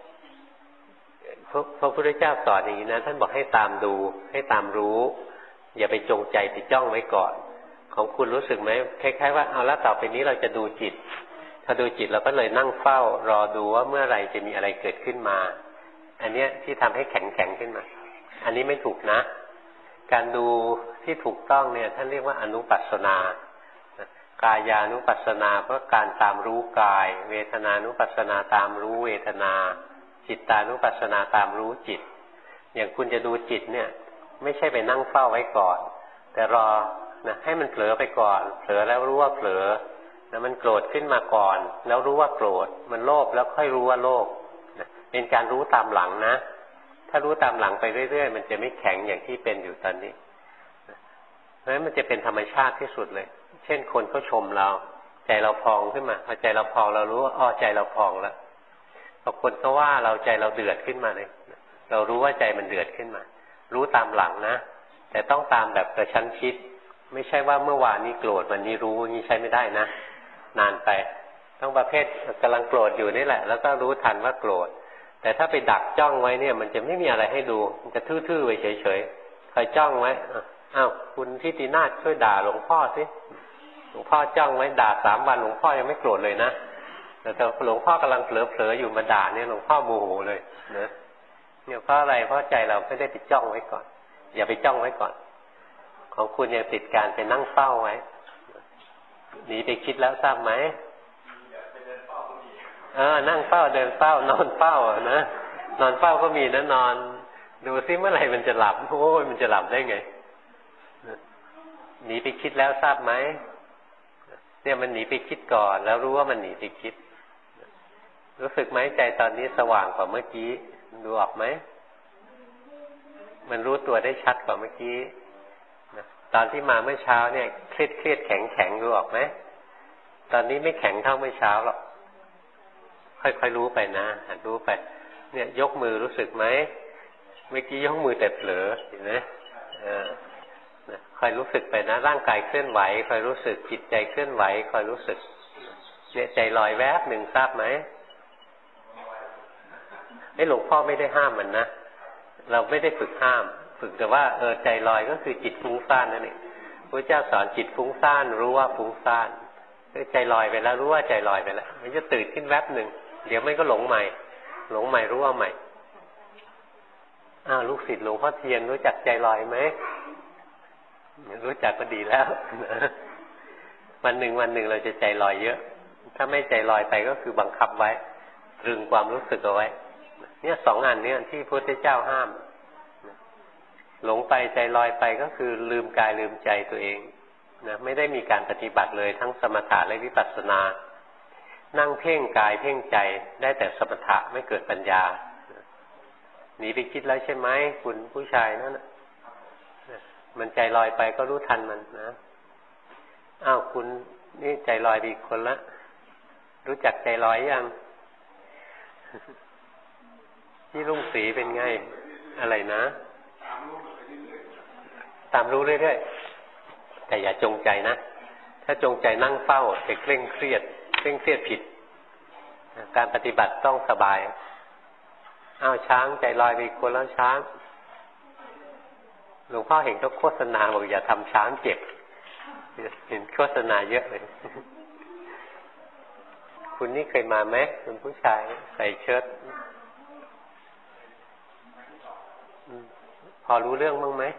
พระพุทธเจ้าสอนอย่างนี้นะท่านบอกให้ตามดูให้ตามรู้อย่าไปจงใจไปจ้องไว้ก่อนของคุณรู้สึกไหมคล้ายๆว่าเอาละต่อไปนี้เราจะดูจิตถ้าดูจิตเราก็เลยนั่งเฝ้ารอดูว่าเมื่อไหร่จะมีอะไรเกิดขึ้นมาอันเนี้ยที่ทำให้แข็งขึ้นมาอันนี้ไม่ถูกนะการดูที่ถูกต้องเนี่ยท่านเรียกว่าอนุปัสสนากายานุปัสสนาเพราะการตามรู้กายเวทนานุปัสสนาตามรู้เวทนาจิตตานุปัสสนาตามรู้จิตอย่างคุณจะดูจิตเนี่ยไม่ใช่ไปนั่งเฝ้าไว้ก่อนแต่รอนะให้มันเผลอไปก่อนเผลอแล้วรู้ว่าเผลอนะมันโกรธขึ้นมาก่อนแล้วรู้ว่าโกรธมันโลภแล้วค่อยรู้ว่าโลภนะเป็นการรู้ตามหลังนะถ้ารู้ตามหลังไปเรื่อยๆมันจะไม่แข็งอย่างที่เป็นอยู่ตอนนี้เพราะฉะนั้นมันจะเป็นธรรมชาติที่สุดเลยเช่นคนเขาชมเราใจเราพองขึ้นมาพอใจเราพองเรารู้ว่าอ้อใจเราพองแล้วพอคนเขาว่าเราใจเราเดือดขึ้นมาเลยเรารู้ว่าใจมันเดือดขึ้นมารู้ตามหลังนะแต่ต้องตามแบบกระชั้นชิดไม่ใช่ว่าเมื่อวานนี้โกรธวันนี้รู้นี่ใช้ไม่ได้นะนานไปต้องประเภทกำลังโกรธอยู่นี่แหละแล้วก็รู้ทันว่าโกรธแต่ถ้าไปดักจ้องไว้เนี่ยมันจะไม่มีอะไรให้ดูมันจะทื่อๆไปเฉยๆคอยจ้องไว้อ้าวคุณทิตินาถช่วยด่าหลวงพ่อสิหลวงพ่อจ้องไว้ด่า3 วันหลวงพ่อยังไม่โกรธเลยนะแต่หลวงพ่อกำลังเผลอๆอยู่มาด่าเนี่ยหลวงพ่อโมโหเลยนะเนี่ยเพราะอะไรเพราะใจเราไม่ได้ไปจ้องไว้ก่อนอย่าไปจ้องไว้ก่อนของคุณยังติดการไปนั่งเฝ้าไว้หนีไปคิดแล้วทราบไหมนั่งเฝ้าเดินเฝ้านอนเฝ้านะนอนเฝ้าก็มีนะนอนดูซิเมื่อไหร่มันจะหลับโอ้ยมันจะหลับได้ไงหนีไปคิดแล้วทราบไหมเนี่ยมันหนีไปคิดก่อนแล้วรู้ว่ามันหนีไปคิดรู้สึกไหมใจตอนนี้สว่างกว่าเมื่อกี้ดูออกไหมมันรู้ตัวได้ชัดกว่าเมื่อกี้ตอนที่มาเมื่อเช้าเนี่ยเครียดแข็งดูออกไหมตอนนี้ไม่แข็งเท่าเมื่อเช้าหรอกค่อยๆรู้ไปนะหัดรู้ไปเนี่ยยกมือรู้สึกไหมเมื่อกี้ยกมือแต่เผลอเห็นไหมคอยรู้สึกไปนะร่างกายเคลื่อนไหวคอยรู้สึกจิตใจเคลื่อนไหวคอยรู้สึกเนี่ยใจลอยแวบหนึ่งทราบไหมหลวงพ่อไม่ได้ห้ามมันนะเราไม่ได้ฝึกห้ามฝึกแต่ว่าใจลอยก็คือจิตฟุ้งซ่านนั่นเองพระเจ้าสอนจิตฟุ้งซ่านรู้ว่าฟุ้งซ่านใจลอยไปแล้วรู้ว่าใจลอยไปแล้วมันจะตื่นขึ้นแวบหนึ่งเดี๋ยวมันก็หลงใหม่รู้ว่าใหม่ลูกศิษย์หลวงพ่อเทียนรู้จักใจลอยไหมรู้จักก็ดีแล้ววันหนึ่งเราจะใจลอยเยอะถ้าไม่ใจลอยไปก็คือบังคับไว้ตรึงความรู้สึกเอาไว้เนี่ย2 อันเนี่ยที่พระพุทธเจ้าห้ามหลงไปใจลอยไปก็คือลืมกายลืมใจตัวเองนะไม่ได้มีการปฏิบัติเลยทั้งสมถะและวิปัสสนานั่งเพ่งกายเพ่งใจได้แต่สมถะไม่เกิดปัญญาหนีไปคิดแล้วใช่ไหมคุณผู้ชายนั่นมันใจลอยไปก็รู้ทันมันนะคุณนี่ใจลอยไปอีกคนละรู้จักใจลอยยังที่รุ่งศรีเป็นไงอะไรนะตามรู้เรื่อยๆแต่อย่าจงใจนะถ้าจงใจนั่งเฝ้าจะเคร่งเครียดผิดการปฏิบัติต้องสบายช้างใจลอยไปอีกคนแล้วช้างหลวงพ่อเห็นเขาโฆษณาบอกอย่าทำช้างเจ็บเห็นโฆษณาเยอะเลยคุณนี่เคยมาไหมคุณผู้ชายใส่เชิ้ตพอรู้เรื่องบ้างไหม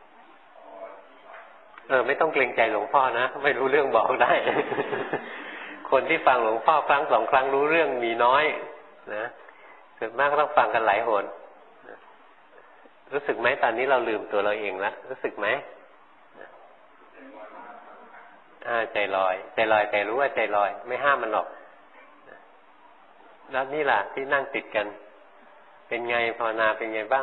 ไม่ต้องเกรงใจหลวงพ่อนะไม่รู้เรื่องบอกได้ คนที่ฟังหลวงพ่อครั้ง 2 ครั้งรู้เรื่องมีน้อยนะส่วนมากก็ต้องฟังกันหลายหนรู้สึกไหมตอนนี้เราลืมตัวเราเองแล้วรู้สึกไหมใจลอยแต่รู้ว่าใจลอยไม่ห้ามมันหรอกแล้วนี่ล่ะที่นั่งติดกันเป็นไงภาวนาเป็นไงบ้าง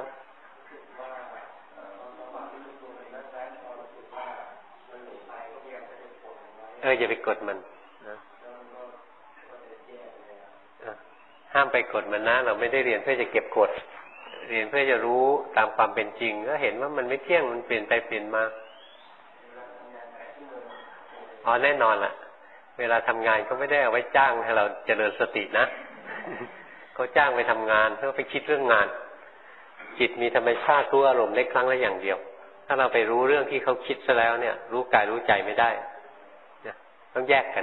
อย่าไปกดมันนะห้ามไปกดมันนะเราไม่ได้เรียนเพื่อจะเก็บกดเรียนเพื่อจะรู้ตามความเป็นจริงก็เห็นว่ามันไม่เที่ยงมันเปลี่ยนไปเปลี่ยนมาแน่นอนล่ะเวลาทำงานก็ไม่ได้เอาไว้จ้างให้เราเจริญสตินะเขาจ้างไปทำงานเพื่อไปคิดเรื่องงานจิตมีธรรมชาติรู้อารมณ์ได้ครั้งละอย่างเดียวถ้าเราไปรู้เรื่องที่เขาคิดซะแล้วเนี่ยรู้กายรู้ใจไม่ได้ต้องแยกกัน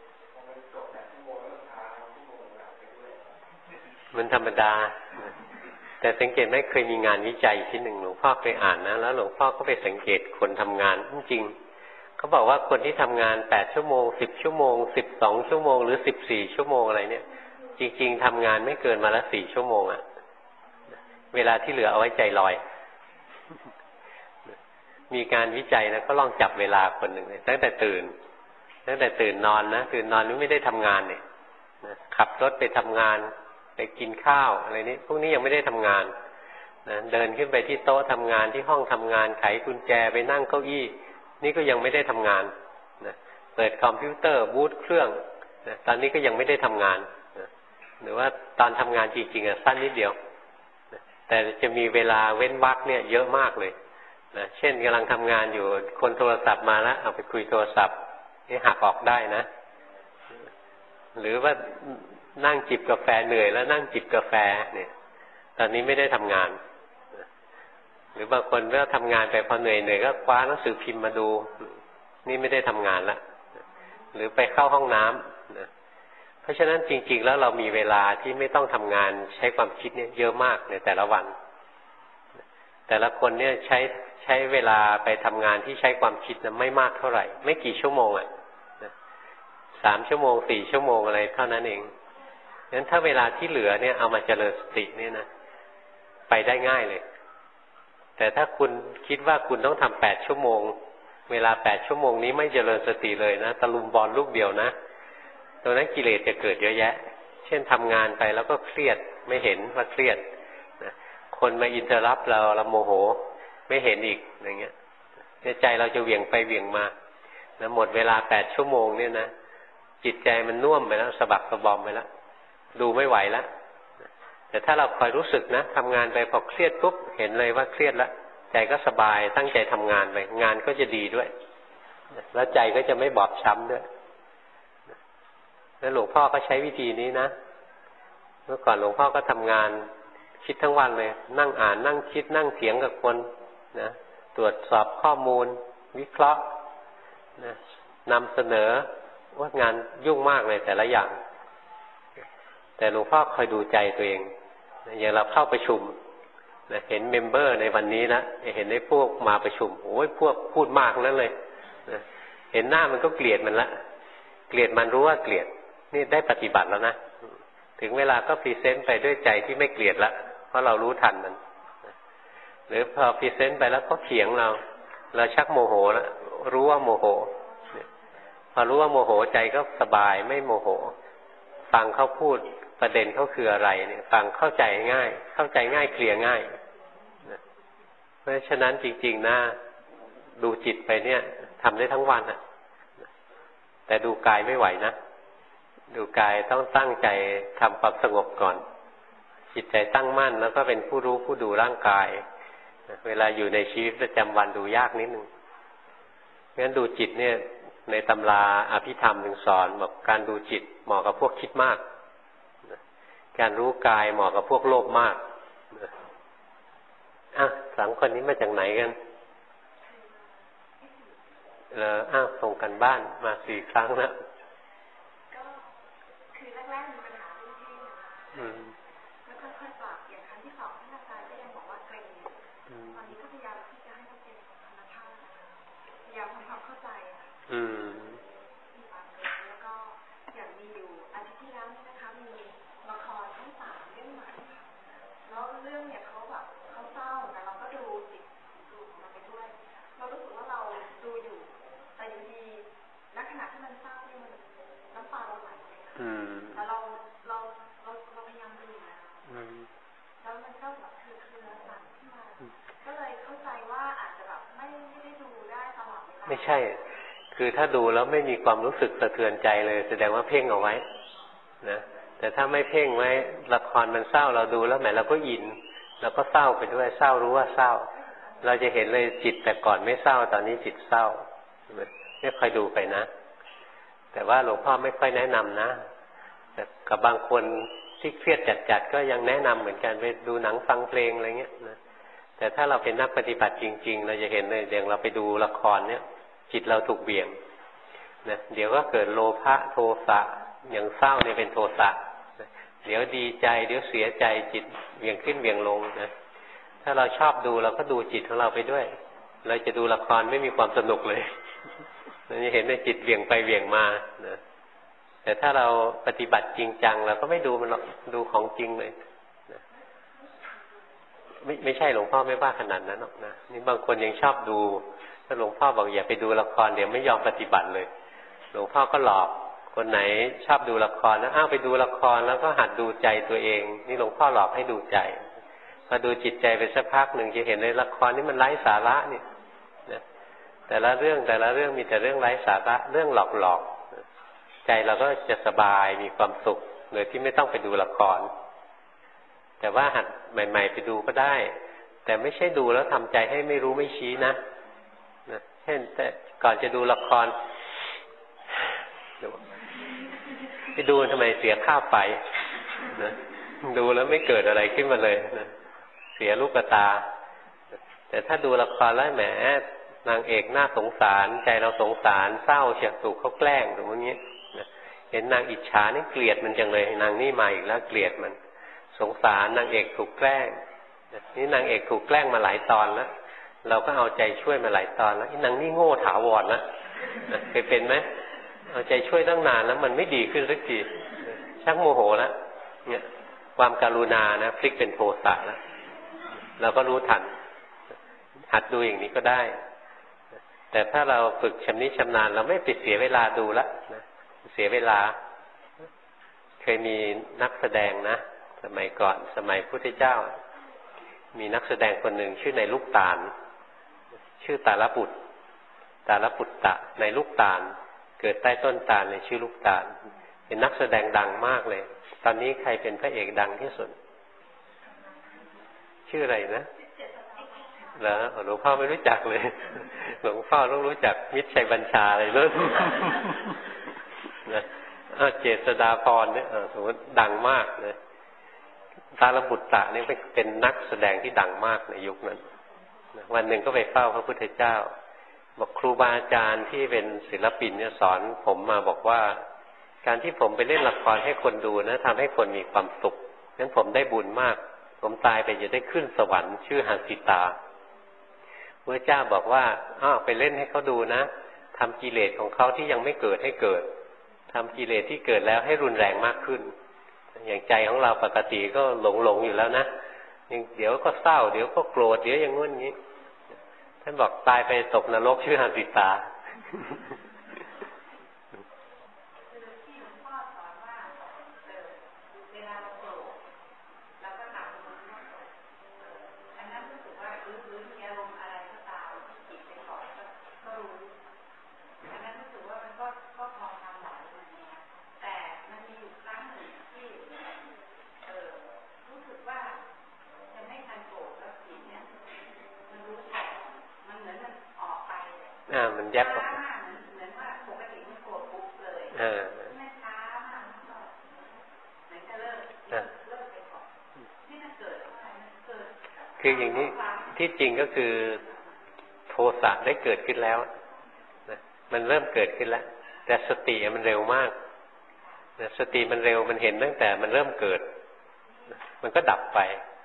มันธรรมดาแต่สังเกตไหมเคยมีงานวิจัยที่หนึ่งหลวงพ่อเคยอ่านนะแล้วหลวงพ่อก็ไปสังเกตคนทำงานจริงเขาบอกว่าคนที่ทำงาน8 ชั่วโมง10 ชั่วโมง12 ชั่วโมงหรือ14 ชั่วโมงอะไรเนี่ยจริงๆทำงานไม่เกินมาละ4 ชั่วโมงอะเวลาที่เหลือเอาไว้ใจลอยมีการวิจัยนะก็ลองจับเวลาคนหนึ่งเลยตั้งแต่ตื่นนอนนะตื่นนอนไม่ได้ทำงานเนี่ยขับรถไปทำงานไปกินข้าวอะไรนี้พวกนี้ยังไม่ได้ทำงานนะเดินขึ้นไปที่โต๊ะทำงานที่ห้องทำงานไขกุญแจไปนั่งเก้าอี้นี่ก็ยังไม่ได้ทำงานนะเปิดคอมพิวเตอร์บูตเครื่องนะตอนนี้ก็ยังไม่ได้ทำงานนะหรือว่าตอนทำงานจริงๆสั้นนิดเดียวนะแต่จะมีเวลาเว้นวรรคเนี่ยเยอะมากเลยนะเช่นกำลังทำงานอยู่คนโทรศัพท์มาแล้วเอาไปคุยโทรศัพท์นี่หักออกได้นะหรือว่านั่งจิบกาแฟเหนื่อยแล้วนั่งจิบกาแฟเนี่ยตอนนี้ไม่ได้ทำงานหรือบางคนก็ทำงานไปพอเหนื่อยก็คว้าหนังสือพิมพ์มาดูนี่ไม่ได้ทำงานละหรือไปเข้าห้องน้ำนะเพราะฉะนั้นจริงๆแล้วเรามีเวลาที่ไม่ต้องทำงานใช้ความคิดเนี่ยเยอะมากในแต่ละวันแต่ละคนเนี่ยใช้เวลาไปทำงานที่ใช้ความคิดนะไม่มากเท่าไหร่ไม่กี่ชั่วโมง3 ชั่วโมง4 ชั่วโมงอะไรเท่านั้นเองงั้นถ้าเวลาที่เหลือเนี่ยเอามาเจริญสติเนี่ยนะไปได้ง่ายเลยแต่ถ้าคุณคิดว่าคุณต้องทำ8 ชั่วโมงเวลา8 ชั่วโมงนี้ไม่เจริญสติเลยนะตะลุมบอลลูกเดียวนะตรงนั้นกิเลสจะเกิดเยอะแยะเช่นทำงานไปแล้วก็เครียดไม่เห็นว่าเครียดนะคนมาอินเตอร์รับเราโมโหไม่เห็นอีกอย่างเงี้ยใจเราจะเหวี่ยงไปเหวี่ยงมานะหมดเวลา8 ชั่วโมงเนี่ยนะจิตใจมันน่วมไปแล้วสะบักสะบอมไปแล้วดูไม่ไหวแล้วแต่ถ้าเราคอยรู้สึกนะทำงานไปพอเครียดปุ๊บเห็นเลยว่าเครียดแล้วใจก็สบายตั้งใจทำงานไปงานก็จะดีด้วยแล้วใจก็จะไม่บอบช้ำด้วยแล้วหลวงพ่อก็ใช้วิธีนี้นะเมื่อก่อนหลวงพ่อก็ทำงานคิดทั้งวันเลยนั่งอ่านนั่งคิดนั่งเถียงกับคนนะตรวจสอบข้อมูลวิเคราะห์นะนำเสนอว่างานยุ่งมากเลยแต่ละอย่างแต่หลวงพ่อคอยดูใจตัวเองอย่างเราเข้าประชุมเห็นเมมเบอร์ในวันนี้นะเห็นในพวกมาประชุมโอ้ยพวกพูดมากนั่นเลยเห็นหน้ามันก็เกลียดมันละเกลียดมันรู้ว่าเกลียดนี่ได้ปฏิบัติแล้วนะถึงเวลาก็พรีเซนต์ไปด้วยใจที่ไม่เกลียดละเพราะเรารู้ทันมันหรือพอพรีเซนต์ไปแล้วก็เถียงเราชักโมโหแล้วรู้ว่าโมโหพอรู้ว่าโมโหใจก็สบายไม่โมโหฟังเขาพูดประเด็นเขาคืออะไรเนี่ยฟังเข้าใจง่ายเคลียร์ง่ายเพราะฉะนั้นจริงๆนะดูจิตไปเนี่ยทำได้ทั้งวันอ่ะแต่ดูกายไม่ไหวนะดูกายต้องตั้งใจทำความสงบก่อนจิตใจตั้งมั่นแล้วก็เป็นผู้รู้ผู้ดูร่างกายเวลาอยู่ในชีวิตประจำวันดูยากนิดนึงงั้นดูจิตเนี่ยในตำราอภิธรรมถึงสอนบอกการดูจิตเหมาะกับพวกคิดมากการรู้กายเหมาะกับพวกโลภมาก3 คนนี้มาจากไหนกันส่งกันบ้านมา4 ครั้งแล้วก็คือแรกๆมีปัญหาเรื่องเพศแล้วก็ค่อยๆปรับอย่างครั้งที่2ที่อาจารย์ก็ยังบอกว่าเกรงตอนนี้ก็พยายามที่จะให้มันเป็นธรรมชาติพยายามทำความเข้าใจแล้วก็อย่างมีอยู่อาทิตย์ที่แล้วนี่นะคะมีละครช่อง3เรื่องใหม่แล้วเรื่องเนี่ยเขาแบบเขาเศร้าแต่เราก็ดูจิตดูของเราไปด้วยเรารู้สึกว่าเราดูอยู่แต่อยู่ดีณขณะที่มันเศร้าเนี่ยมันน้ำตาเราไหลแต่เราพยายามดูนะแล้วมันก็แบบคือสั่นขึ้นมาก็เลยเข้าใจว่าอาจจะแบบไม่ได้ดูได้ตลอดเวลาไม่ใช่คือถ้าดูแล้วไม่มีความรู้สึกสะเทือนใจเลยแสดงว่าเพ่งเอาไว้นะแต่ถ้าไม่เพ่งไว้ละครมันเศร้าเราดูแล้วแหมเราก็อินเราก็เศร้าไปด้วยเศร้ารู้ว่าเศร้าเราจะเห็นเลยจิตแต่ก่อนไม่เศร้าตอนนี้จิตเศร้าเนี่ยคอยดูไปนะแต่ว่าหลวงพ่อไม่ค่อยแนะนำนะแต่กับบางคนที่เครียดจัดๆก็ยังแนะนำเหมือนกันไปดูหนังฟังเพลงอะไรเงี้ยนะแต่ถ้าเราเป็นนักปฏิบัติจริงๆเราจะเห็นเลยอย่างเราไปดูละครเนี่ยจิตเราถูกเบี่ยงนะเดี๋ยวก็เกิดโลภะโทสะอย่างเศร้าเนี่ยเป็นโทสะนะเดี๋ยวดีใจเดี๋ยวเสียใจจิตเบี่ยงขึ้นเบี่ยงลงนะถ้าเราชอบดูเราก็ดูจิตของเราไปด้วยเราจะดูละครไม่มีความสนุกเลยเราจะเห็นในจิตเบี่ยงไปเบี่ยงมานะแต่ถ้าเราปฏิบัติจริงจังเราก็ไม่ดูมันหรอกดูของจริงเลยนะไม่ใช่หลวงพ่อไม่ว่าขนาดนั้นหรอกนะนี่บางคนยังชอบดูถ้าหลวงพ่อบอกอย่าไปดูละครเดี๋ยวไม่ยอมปฏิบัติเลยหลวงพ่อก็หลอกคนไหนชอบดูละครนะไปดูละครแล้วก็หัดดูใจตัวเองนี่หลวงพ่อหลอกให้ดูใจพอดูจิตใจไปสักพักหนึ่งจะเห็นในละครนี่มันไร้สาระนี่นะแต่ละเรื่องมีแต่เรื่องไร้สาระเรื่องหลอกใจเราก็จะสบายมีความสุขโดยที่ไม่ต้องไปดูละครแต่ว่าหัดใหม่ๆไปดูก็ได้แต่ไม่ใช่ดูแล้วทำใจให้ไม่รู้ไม่ชี้นะเช่นแต่ก่อนจะดูละครไปดูทำไมเสียค่าไฟนะดูแล้วไม่เกิดอะไรขึ้นมาเลยนะเสียลูกตาแต่ถ้าดูละครแล้วแหมนางเอกน่าสงสารใจเราสงสารเศร้าเฉียดถูกเขาแกล้งตรงนี้เห็นนางอิจฉานี่เกลียดมันจังเลยนางนี่มาอีกแล้วเกลียดมันสงสารนางเอกถูกแกล้งนี่นางเอกถูกแกล้งมาหลายตอนแล้วเราก็เอาใจช่วยมาหลายตอนแล้วนางนี่โง่ถาวรแล้วเคยเป็นไหมเอาใจช่วยตั้งนานแล้วมันไม่ดีขึ้นสักทีชักโมโหแล้วเนี่ยความกรุณานะพลิกเป็นโทสะแล้วเราก็รู้ทันหัดดูอย่างนี้ก็ได้แต่ถ้าเราฝึกชำนิชำนาญเราไม่ไปเสียเวลาดูละนะเสียเวลาเคยมีนักแสดงนะสมัยก่อนสมัยพุทธเจ้ามีนักแสดงคนหนึ่งชื่อในลูกตาลชื่อตาลปุตตะในลูกตาลเกิดใต้ต้นตาลในชื่อลูกตาลเป็นนักแสดงดังมากเลยตอนนี้ใครเป็นพระเอกดังที่สุดชื่ออะไรนะเหรอหลวงพ่อไม่รู้จักเลยหลวงพ่อต้องรู้จักมิตรชัยบัญชาอะไรนั่นนะเจษฎาพรเนี่ยสมมติดังมากนะตาลปุตตะนี่เป็นนักแสดงที่ดังมากในยุคนั้นวันหนึ่งก็ไปเฝ้าพระพุทธเจ้าบอกครูบาอาจารย์ที่เป็นศิลปินเนี่ยสอนผมมาบอกว่าการที่ผมไปเล่นละครให้คนดูนะทำให้คนมีความสุขงั้นผมได้บุญมากผมตายไปจะได้ขึ้นสวรรค์ชื่อหันสิตาพระเจ้าบอกว่าไปเล่นให้เขาดูนะทำกิเลสของเขาที่ยังไม่เกิดให้เกิดทำกิเลสที่เกิดแล้วให้รุนแรงมากขึ้นอย่างใจของเราปกติก็หลงอยู่แล้วนะเดี๋ยวก็เศร้าเดี๋ยวก็โกรธเดี๋ยวอย่างงู้นอย่างนี้ท่านบอกตายไปตกนรกชื่อหันสิตามันแยบออกคืออย่างนี้ที่จริงก็คือโทสะได้เกิดขึ้นแล้วมันเริ่มเกิดขึ้นแล้วแต่สติมันเร็วมากสติมันเร็วมันเห็นตั้งแต่มันเริ่มเกิดมันก็ดับไป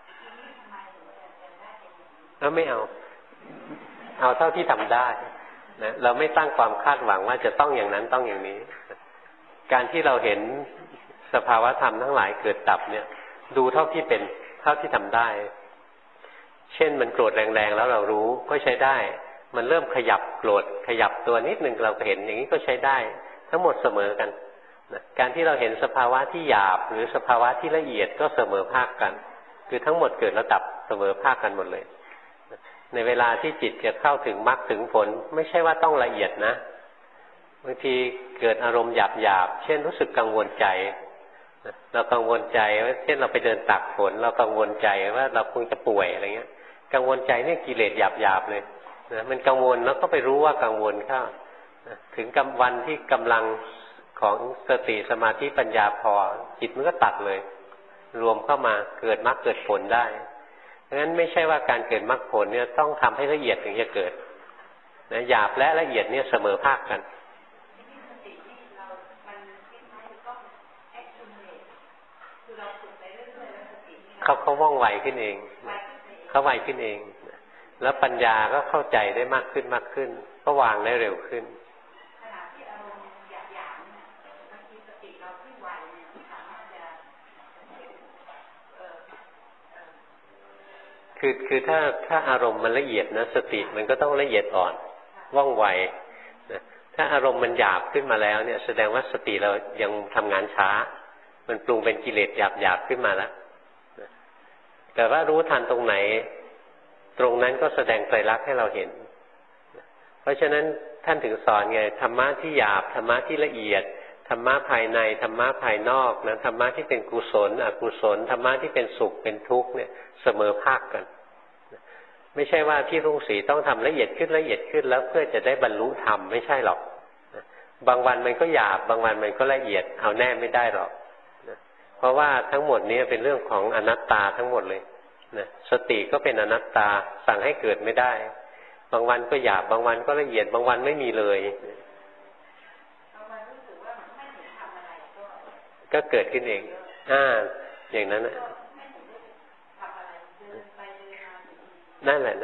แล้วไม่เอาเท่าที่ทำได้นะเราไม่ตั้งความคาดหวังว่าจะต้องอย่างนั้นต้องอย่างนี้การที่เราเห็นสภาวะธรรมทั้งหลายเกิดดับเนี่ยดูเท่าที่เป็นเท่าที่ทำได้เช่นมันโกรธแรงๆแล้วเรารู้ก็ใช้ได้มันเริ่มขยับโกรธขยับตัวนิดนึงเราก็เห็นอย่างนี้ก็ใช้ได้ทั้งหมดเสมอกันนะการที่เราเห็นสภาวะที่หยาบหรือสภาวะที่ละเอียดก็เสมอภาคกันคือทั้งหมดเกิดแล้วดับเสมอภาคกันหมดเลยในเวลาที่จิตจะเข้าถึงมรรคถึงผลไม่ใช่ว่าต้องละเอียดนะบางทีเกิดอารมณ์หยาบๆเช่นรู้สึกกังวลใจเรากังวลใจว่าเช่นเราไปเดินตากฝนเรากังวลใจว่าเราคงจะป่วยอะไรเงี้ยกังวลใจนี่กิเลสหยาบๆเลยนะมันกังวลแล้วก็ไปรู้ว่ากังวลเข้าถึงวันที่กำลังของสติสมาธิปัญญาพอจิตมันก็ตัดเลยรวมเข้ามาเกิดมรรคเกิดผลได้เพราะฉะนั้นไม่ใช่ว่าการเกิดมรรคผลเนี่ยต้องทำให้ละเอียดถึงจะเกิดนะหยาบและละเอียดเนี่ยเสมอภาคกันเขาว่องไวขึ้นเองเขาไวขึ้นเองแล้วปัญญาก็เข้าใจได้มากขึ้นมากขึ้นก็วางได้เร็วขึ้นคือถ้าอารมณ์มันละเอียดนะสติมันก็ต้องละเอียดอ่อนว่องไวนะถ้าอารมณ์มันหยาบขึ้นมาแล้วเนี่ยแสดงว่าสติเรายังทำงานช้ามันปรุงเป็นกิเลสหยาบขึ้นมาแล้วแต่ว่ารู้ทันตรงไหนตรงนั้นก็แสดงไตรลักษณ์ให้เราเห็นเพราะฉะนั้นท่านถึงสอนไงธรรมะที่หยาบธรรมะที่ละเอียดธรรมะภายในธรรมะภายนอกนะธรรมะที่เป็นกุศลอกุศลธรรมะที่เป็นสุขเป็นทุกข์เนี่ยเสมอภาคกันไม่ใช่ว่าพี่รุ่งศรีต้องทำละเอียดขึ้นละเอียดขึ้นแล้วเพื่อจะได้บรรลุธรรมไม่ใช่หรอกบางวันมันก็หยาบบางวันมันก็ละเอียดเอาแน่ไม่ได้หรอกเพราะว่าทั้งหมดนี้เป็นเรื่องของอนัตตาทั้งหมดเลยนะสติก็เป็นอนัตตาสั่งให้เกิดไม่ได้บางวันก็หยาบบางวันก็ละเอียดบางวันไม่มีเลยก็เกิดขึ้นเองอย่างนั้นนั่นแหละ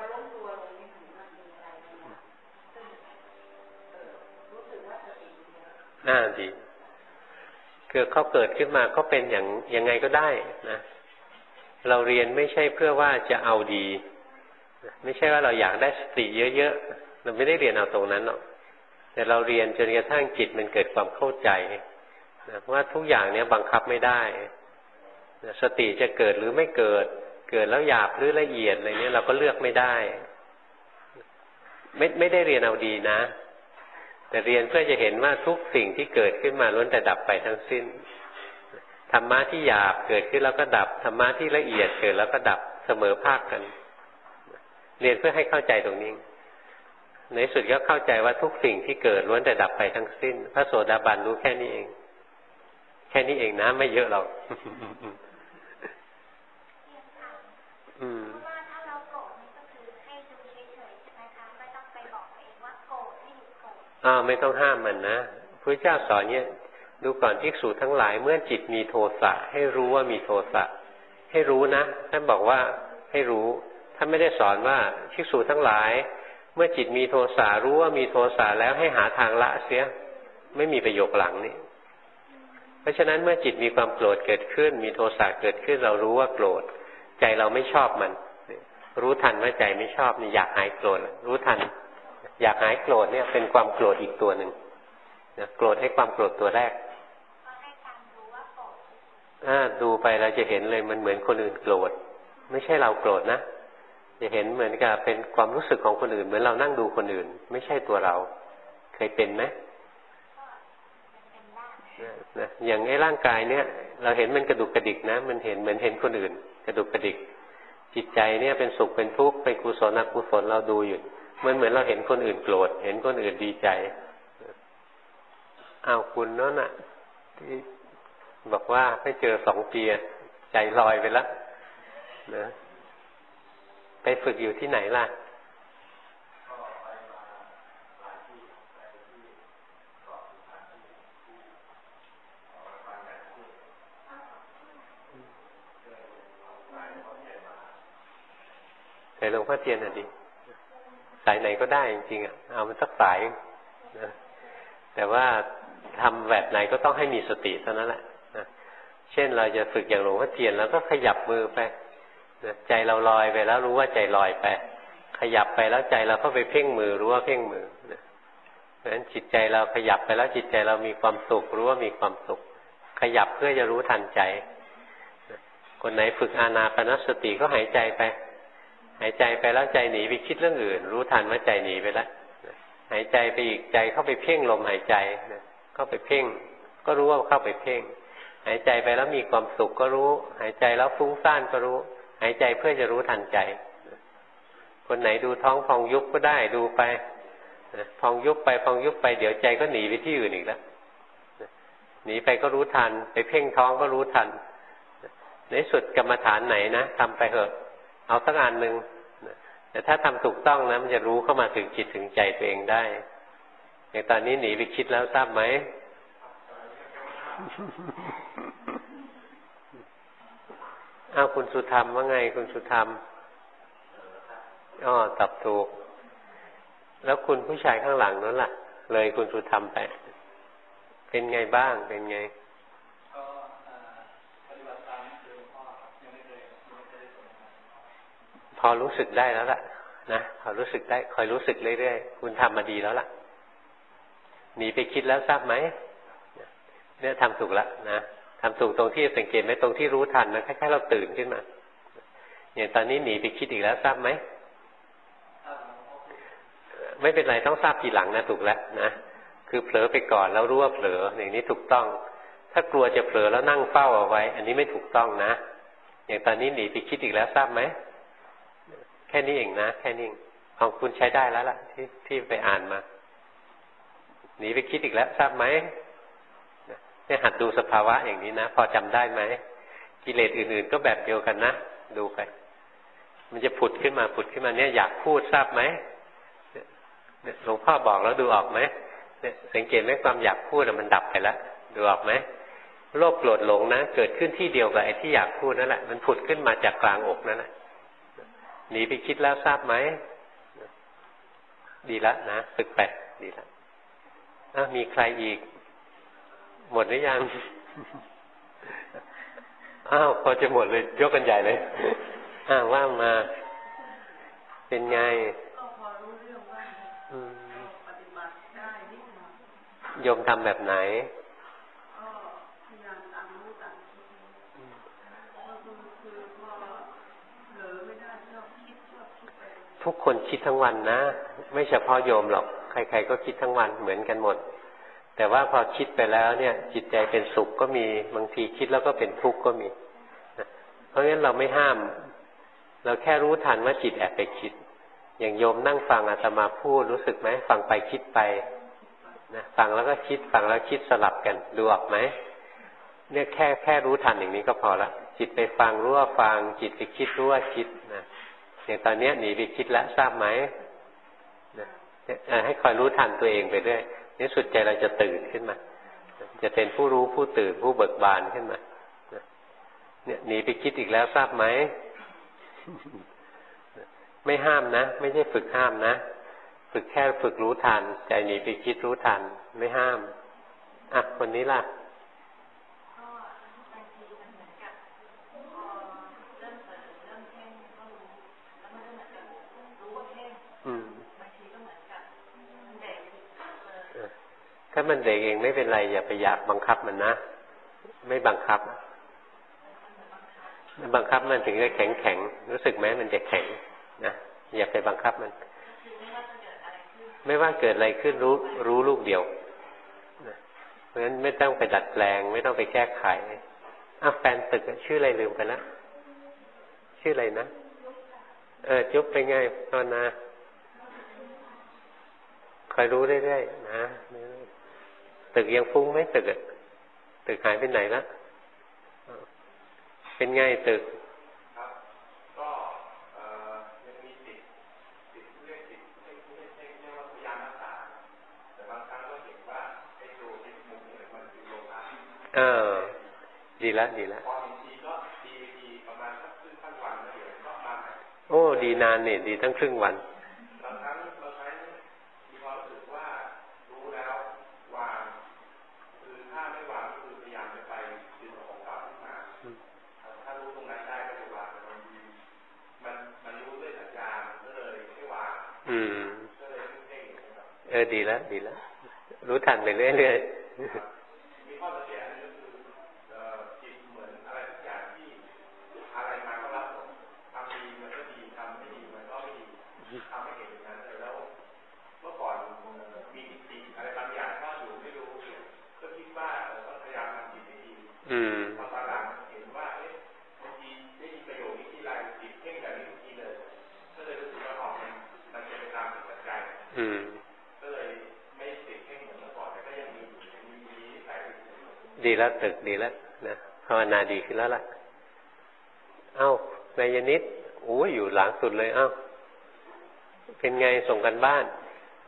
ดีคือเขาเกิดขึ้นมาก็เป็นอย่างยังไงก็ได้นะเราเรียนไม่ใช่เพื่อว่าจะเอาดีไม่ใช่ว่าเราอยากได้สติเยอะๆเราไม่ได้เรียนเอาตรงนั้นหรอกแต่เราเรียนจนกระทั่งจิตมันเกิดความเข้าใจนะว่าทุกอย่างเนี้ยบังคับไม่ได้สติจะเกิดหรือไม่เกิดแล้วหยาบหรือละเอียดอะไรเนี้ยเราก็เลือกไม่ได้ไม่ได้เรียนเอาดีนะแต่เรียนเพื่อจะเห็นว่าทุกสิ่งที่เกิดขึ้นมาล้วนแต่ดับไปทั้งสิ้นธรรมะที่หยาบเกิดขึ้นแล้วก็ดับธรรมะที่ละเอียดเกิดแล้วก็ดับเสมอภาคกันเรียนเพื่อให้เข้าใจตรงนี้ในสุดก็เข้าใจว่าทุกสิ่งที่เกิดล้วนแต่ดับไปทั้งสิ้นพระโสดาบันรู้แค่นี้เองนะไม่เยอะหรอกว่าถ้าเราโกรธนี่ก็คือให้ดูเฉยๆใช่ไหมคะไม่ต้องไปบอกเองว่าโกรธให้หยุดโกรธไม่ต้องห้ามมันนะพระเจ้าสอนเนี่ยดูก่อนภิกษุทั้งหลายเมื่อจิตมีโทสะให้รู้ว่ามีโทสะให้รู้นะท่านบอกว่าให้รู้ท่านไม่ได้สอนว่าภิกษุทั้งหลายเมื่อจิตมีโทสะรู้ว่ามีโทสะแล้วให้หาทางละเสียไม่มีประโยคหลังนี้เพราะฉะนั้นเมื่อจิตมีความโกรธเกิดขึ้นมีโทสะเกิดขึ้นเรารู้ว่าโกรธใจเราไม่ชอบมันรู้ทันว่าใจไม่ชอบนี่อยากหายโกรธรู้ทันอยากหายโกรธเนี่ยเป็นความโกรธอีกตัวหนึ่งนะโกรธให้ความโกรธตัวแรกดูไปเราจะเห็นเลยมันเหมือนคนอื่นโกรธไม่ใช่เราโกรธนะจะเห็นเหมือนกับเป็นความรู้สึกของคนอื่นเหมือนเรานั่งดูคนอื่นไม่ใช่ตัวเราเคยเป็นไหมนะอย่างไอ้ร่างกายเนี่ยเราเห็นมันกระดุกกระดิกนะมันเห็นเหมือนเห็นคนอื่นกระดุกกระดิกจิตใจเนี่ยเป็นสุขเป็นทุกข์เป็นกุศลอกุศลเราดูอยู่มันเหมือนเราเห็นคนอื่นโกรธเห็นคนอื่นดีใจคุณนั่นน่ะที่บอกว่าไม่เจอ2 ปีใจลอยไปแล้วนะไปฝึกอยู่ที่ไหนล่ะแต่หลวงพ่อเทียนดิสายไหนก็ได้จริงๆเอามันสักสายนะแต่ว่าทำแบบไหนก็ต้องให้มีสติเท่านั้นแหละนะเช่นเราจะฝึกอย่างหลวงพ่อเทียนแล้วก็ขยับมือไปนะใจเราลอยไปแล้วรู้ว่าใจลอยไปขยับไปแล้วใจเราเข้าไปเพ่งมือรู้ว่าเพ่งมือนะเพราะฉะนั้นจิตใจเราขยับไปแล้วจิตใจเรามีความสุขรู้ว่ามีความสุขขยับเพื่อจะรู้ทันใจนะคนไหนฝึกอานาปานสติก็หายใจไปหายใจไปแล้วใจหนีไปคิดเรื่องอื่นรู้ทันว่าใจหนีไปแล้วหายใจไปอีกใจเข้าไปเพ่งลมหายใจเข้าไปเพ่งก็รู้ว่าเข้าไปเพ่งหายใจไปแล้วมีความสุขก็รู้หายใจแล้วฟุ้งซ่านก็รู้หายใจเพื่อจะรู้ทันใจคนไหนดูท้องพองยุบก็ได้ดูไปพองยุบไปพองยุบไปเดี๋ยวใจก็หนีไปที่อื่นอีกแล้วหนีไปก็รู้ทันไปเพ่งท้องก็รู้ทันในสุดกรรมฐานไหนนะทำไปเถอะเอาสักอันหนึ่งแต่ถ้าทำถูกต้องนะมันจะรู้เข้ามาถึงจิตถึงใจตัวเองได้อย่างตอนนี้หนีไปคิดแล้วทราบไหมอ้าวคุณสุธรรมว่าไงคุณสุธรรมตอบถูกแล้วคุณผู้ชายข้างหลังนั่นล่ะเลยคุณสุธรรมไปเป็นไงบ้างเป็นไงพอรู้สึกได้แล้วล่ะนะพอรู้สึกได้คอยรู้สึกเรื่อยๆคุณทำมาดีแล้วล่ะหนีไปคิดแล้วทราบไหมเนี่ยทำถูกแล้วนะทำถูกตรงที่สังเกตไหมตรงที่รู้ทันนะคล้ายๆเราตื่นขึ้นมาอย่างตอนนี้หนีไปคิดอีกแล้วทราบไหมไม่เป็นไรต้องทราบทีหลังนะถูกแล้วนะคือเผลอไปก่อนแล้วรู้ว่าเผลออย่างนี้ถูกต้องถ้ากลัวจะเผลอแล้วนั่งเฝ้าเอาไว้อันนี้ไม่ถูกต้องนะอย่างตอนนี้หนีไปคิดอีกแล้วทราบไหมแค่นี้เองนะแค่นี้ของคุณใช้ได้แล้วล่ะที่ไปอ่านมาหนีไปคิดอีกแล้วทราบไหมเนี่ยหัดดูสภาวะอย่างนี้นะพอจำได้ไหมกิเลสอื่นๆก็แบบเดียวกันนะดูไปมันจะผุดขึ้นมาเนี่ยอยากพูดทราบไหมหลวงพ่อบอกแล้วดูออกไหมเนี่ยสังเกตไหมความอยากพูดมันดับไปแล้วดูออกไหมโลภโกรธหลงนะเกิดขึ้นที่เดียวกับไอ้ที่อยากพูดนั่นแหละมันผุดขึ้นมาจากกลางอกนั่นแหละหนีไปคิดแล้วทราบไหมดีแล้วนะฝึกไปดีแล้วมีใครอีกหมดหรือยังพอจะหมดเลยยกกันใหญ่เลยว่างมาเป็นไงโยมทำแบบไหนทุกคนคิดทั้งวันนะไม่เฉพาะโยมหรอกใครๆก็คิดทั้งวันเหมือนกันหมดแต่ว่าพอคิดไปแล้วเนี่ยจิตใจเป็นสุขก็มีบางทีคิดแล้วก็เป็นทุกข์ก็มีเพราะงั้นเราไม่ห้ามเราแค่รู้ทันว่าจิตแอบไปคิดอย่างโยมนั่งฟังอาตมาพูดรู้สึกไหมฟังไปคิดไปนะฟังแล้วก็คิดฟังแล้วคิดสลับกันดูออกไหมเนี่ยแค่รู้ทันอย่างนี้ก็พอละจิตไปฟังรู้ว่าฟังจิตไปคิดรู้ว่าคิดนะอย่างตอนนี้หนีไปคิดแล้วทราบไหมนะให้คอยรู้ทันตัวเองไปด้วยในสุดใจเราจะตื่นขึ้นมาจะเป็นผู้รู้ผู้ตื่นผู้เบิกบานขึ้นมาเนี่ยหนีไปคิดอีกแล้วทราบไหมไม่ห้ามนะไม่ใช่ฝึกห้ามนะฝึกแค่ฝึกรู้ทันใจหนีไปคิดรู้ทันไม่ห้ามคนนี้ล่ะถ้ามันเด็กเองไม่เป็นไรอย่าไปอยากบังคับมันนะไม่บังคับมันถึงจะแข็งรู้สึกไหมมันจะแข็งนะอย่าไปบังคับมันไม่ว่าเกิดอะไรขึ้นรู้ลูกเดียวนะเพราะฉะนั้นไม่ต้องไปดัดแปลงไม่ต้องไปแก้ไขแฟนตึกชื่ออะไรลืมไปแล้วชื่ออะไรนะจุ๊บไปไงตอนนะคอยรู้เรื่อยๆนะตึกยังฟุ้งไหมตึกหายไปไหนละเป็นไงตึกครับก็ยังมีติดเรียกติดเรียกว่าพยายามรักษาแต่บางครั้งก็เห็นว่าไอ้ตัวที่มุมเนี่ยมันคือโลภะดีละพอบางทีก็ดีประมาณสักครึ่งวันแล้วเดี๋ยวก็มาโอ้ดีนานนี่ดีทั้งครึ่งวันบางครั้งเราใช้มีความรู้สึกว่ารู้แล้ววางคือถ้าไม่วางก็คือพยายามจะไปดึงของเก่าขึ้นมาถ้ารู้ตรงนั้นได้ก็จะวางมันรู้ด้วยสัญญาก็เลยไม่วางก็เลยเพ่งดีแล้วรู้ทันไปเรื่อยๆมีข้อสังเกตอันนี้ก็คือจิตเหมือนอะไรสักอย่างที่อะไรมาก็รับทำดีมันก็ดีทำไม่ดีมันก็ไม่ดีทำให้เห็นอย่างนั้นแล้วเมื่อก่อนมีจิตอะไรบางอย่างถ้าอยู่ไม่รู้ก็คิดว่าก็พยายามทำจิตให้ดีพอตอนหลังเห็นว่าบางทีได้ยินประโยคนี้ที่ไรจิตเพ่งแบบนี้ทุกทีเลยก็เลยรู้สึกว่ามันจะไปตามจิตใจก็เลยไม่ติดเพ่งเหมือนเมื่อก่อนแต่ก็ยังมีดีแล้วตึกดีแล้วนะภาวนาดีขึ้นแล้วล่ะเอ้านายนิดโอ้ยอยู่หลังสุดเลยเอ้าเป็นไงส่งกันบ้าน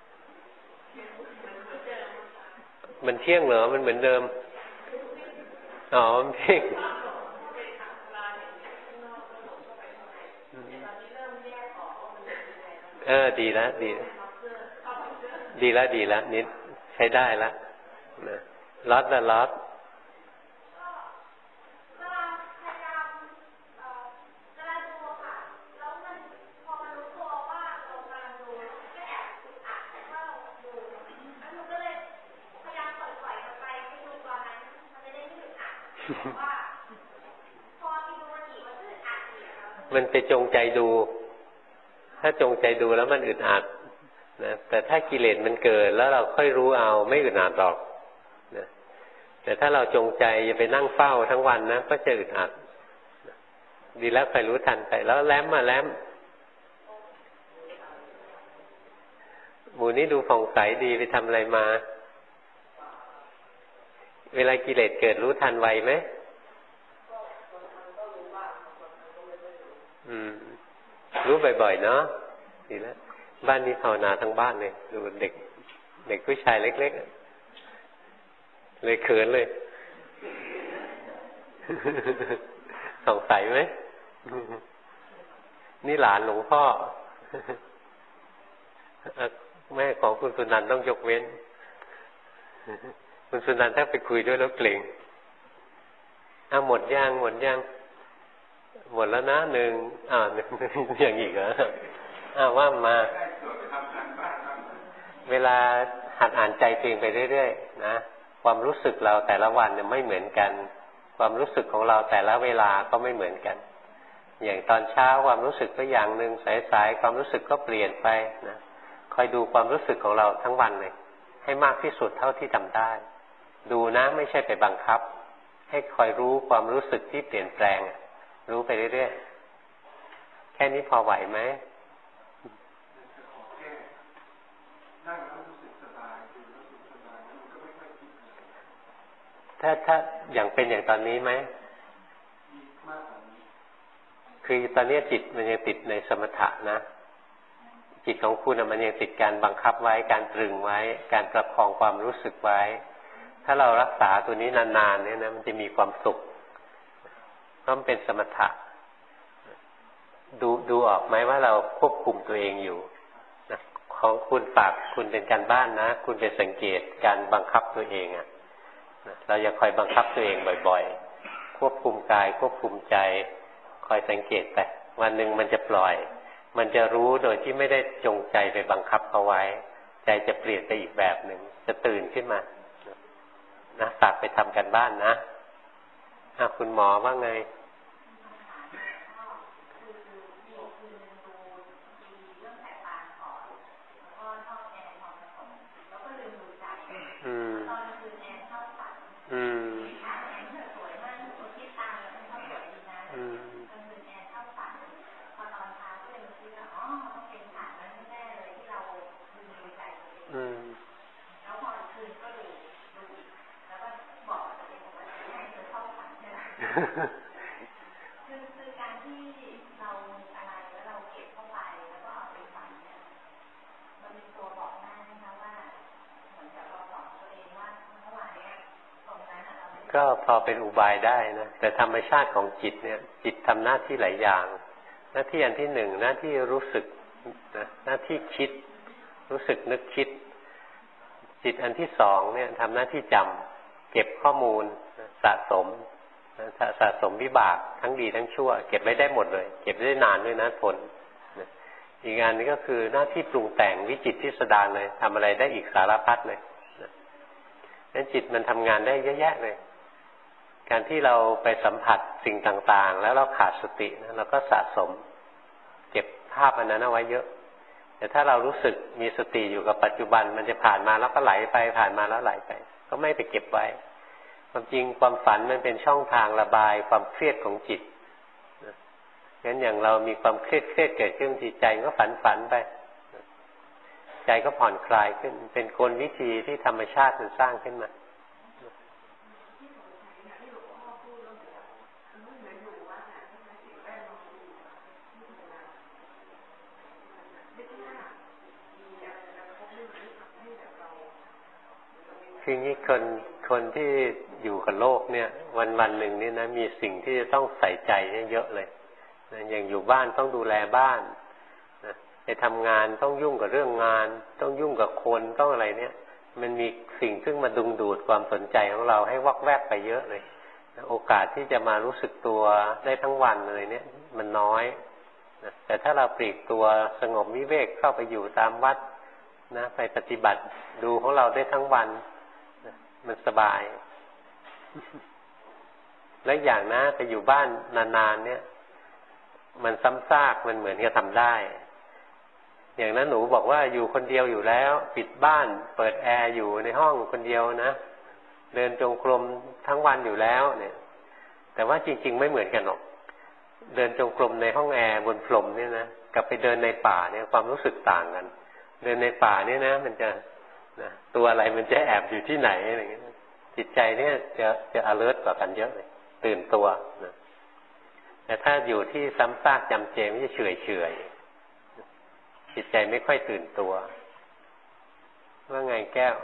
มันเที่ยงเหรอมันเหมือนเดิมอ๋อมันเที่ยงดีแล้วดีแล้วนิดใช้ได้แล้วนะล็อตละล็อตมันไปจงใจดูถ้าจงใจดูแล้วมันอึดอัดนะแต่ถ้ากิเลสมันเกิดแล้วเราค่อยรู้เอาไม่อึดอัดหรอกนะแต่ถ้าเราจงใจจะไปนั่งเฝ้าทั้งวันนะก็จะอึดอัดดีแล้วใครรู้ทันไปแล้วแล้มหมู่นี้ดูผ่องใสดีไปทำอะไรมาเวลากิเลสเกิดรู้ทันไวไหมรู้บ่อยๆเนาะดีแล้วบ้านนี้ภาวนาทั้งบ้านเลยดูเด็กผู้ชายเล็กๆเลยเขินเลยสงสัยไหมนี่หลานหลวงพ่อแม่ของคุณสุนันท์ต้องยกเว้นคุณสุนันท์ถ้าไปคุยด้วยแล้วเกรงหมดยังหมดแล้วนะหนึ่งอย่างอีกเหรอว่ามาเวลาหัดอ่านใจตัวเองไปเรื่อยๆนะความรู้สึกเราแต่ละวันเนี่ยไม่เหมือนกันความรู้สึกของเราแต่ละเวลาก็ไม่เหมือนกันอย่างตอนเช้าความรู้สึกก็อย่างหนึ่งสายๆความรู้สึกก็เปลี่ยนไปนะคอยดูความรู้สึกของเราทั้งวันเลยให้มากที่สุดเท่าที่ทำได้ดูนะไม่ใช่ไปบังคับให้คอยรู้ความรู้สึกที่เปลี่ยนแปลงรู้ไปเรื่อยๆแค่นี้พอไหวไหมถ้าอย่างเป็นอย่างตอนนี้ไหมคือตอนนี้จิตมันยังติดในสมถะนะจิตของคุณมันยังติดการบังคับไว้การตรึงไว้การประคองความรู้สึกไว้ถ้าเรารักษาตัวนี้นานๆเนี่ยนะมันจะมีความสุขเพราะมันเป็นสมถะดูออกไหมว่าเราควบคุมตัวเองอยู่นะของคุณฝากคุณเป็นการบ้านนะคุณไปสังเกตการบังคับตัวเองเราอย่าคอยบังคับตัวเองบ่อยๆควบคุมกายควบคุมใจคอยสังเกตไปวันหนึ่งมันจะปล่อยมันจะรู้โดยที่ไม่ได้จงใจไปบังคับเอาไว้ใจจะเปลี่ยนไปอีกแบบหนึ่งจะตื่นขึ้นมานะฝากไปทำกันบ้านนะคุณหมอว่าไงคือการที่เราอะไรแล้วเราเก็บเข้าไปแล้วก็เอาไปฝันเนี่ยมันเป็นตัวบอกได้ไหมคะว่าเหมือนกับเราสอนตัวเองว่าเมื่อวานเนี่ยตรงนั้นเราก็พอเป็นอุบายได้นะแต่ธรรมชาติของจิตเนี่ยจิตทำหน้าที่หลายอย่างหน้าที่อันที่หนึ่งหน้าที่รู้สึกนะหน้าที่คิดรู้สึกนึกคิดจิตอันที่สองเนี่ยทำหน้าที่จำเก็บข้อมูลสะสมวิบากทั้งดีทั้งชั่วเก็บไว้ได้หมดเลยเก็บได้นานด้วยนะทนอีกงานนี้ก็คือหน้าที่ปรุงแต่งวิจิตรพิสดารเลยทำอะไรได้อีกสารพัดเลยนั้นจิตมันทำงานได้เยอะแยะเลยการที่เราไปสัมผัสสิ่งต่างๆแล้วเราขาดสตินะเราก็สะสมเก็บภาพอันนั้นเอาไว้เยอะแต่ถ้าเรารู้สึกมีสติอยู่กับปัจจุบันมันจะผ่านมาแล้วก็ไหลไปผ่านมาแล้วไหลไปก็ไม่ไปเก็บไว้ความจริงความฝันมันเป็นช่องทางระบายความเครียดของจิตงั้นอย่างเรามีความเครียดเกิดขึ้นจิตใจก็ฝันไปใจก็ผ่อนคลายขึ้นเป็นกลวิธีที่ธรรมชาติมันสร้างขึ้นมาคืองี้คนที่อยู่กับโลกเนี่ยวันหนึ่งนี่นะมีสิ่งที่จะต้องใส่ใจเยอะเลยนะอย่างอยู่บ้านต้องดูแลบ้านนะไปทำงานต้องยุ่งกับเรื่องงานต้องยุ่งกับคนต้องอะไรเนี่ยมันมีสิ่งซึ่งมาดึงดูดความสนใจของเราให้วักแวกไปเยอะเลยนะโอกาสที่จะมารู้สึกตัวได้ทั้งวันเลยเนี่ยมันน้อยนะแต่ถ้าเราปลีกตัวสงบวิเวกเข้าไปอยู่ตามวัดนะไปปฏิบัติดูของเราได้ทั้งวันมันสบาย และอย่างนะไปอยู่บ้านนานๆเนี่ยมันซ้ำซากมันเหมือนกับทำได้อย่างนั้นหนูบอกว่าอยู่คนเดียวอยู่แล้วปิดบ้านเปิดแอร์อยู่ในห้องคนเดียวนะเดินจงกรมทั้งวันอยู่แล้วเนี่ยแต่ว่าจริงๆไม่เหมือนกันหรอกเดินจงกรมในห้องแอร์บนพรมเนี่ยนะกับไปเดินในป่าเนี่ยความรู้สึกต่างกันเดินในป่าเนี่ยนะมันจะนะตัวอะไรมันจะแอบอยู่ที่ไหนอะไรอย่างเงี้ยจิตใจเนี่ยจะ alert กว่ากันเยอะเลยตื่นตัวนะแต่ถ้าอยู่ที่ซ้ำซากจำเจไม่ใช่เฉยจิตใจไม่ค่อยตื่นตัวว่าไงแก้ว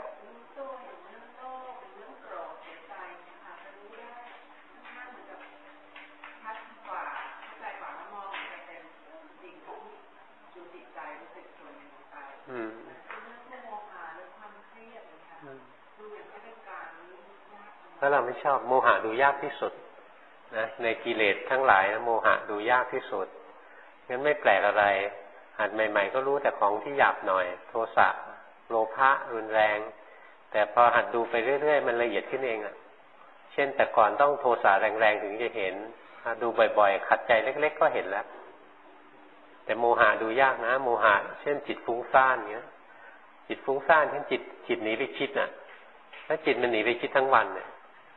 เพราะเราไม่ชอบโมหะดูยากที่สุดนะในกิเลสทั้งหลายนะโมหะดูยากที่สุดงั้นไม่แปลกอะไรหัดใหม่ๆก็รู้แต่ของที่หยาบหน่อยโทสะโลภะรุนแรงแต่พอหัดดูไปเรื่อยๆมันละเอียดขึ้นเองอ่ะเช่นแต่ก่อนต้องโทสะแรงๆถึงจะเห็นดูบ่อยๆขัดใจเล็กๆก็เห็นแล้วแต่โมหะดูยากนะโมหะเช่นจิตฟุ้งซ่านเงี้ยจิตฟุ้งซ่านเช่นจิตหนีไปคิดน่ะถ้าจิตมันหนีไปคิดทั้งวันเนี่ย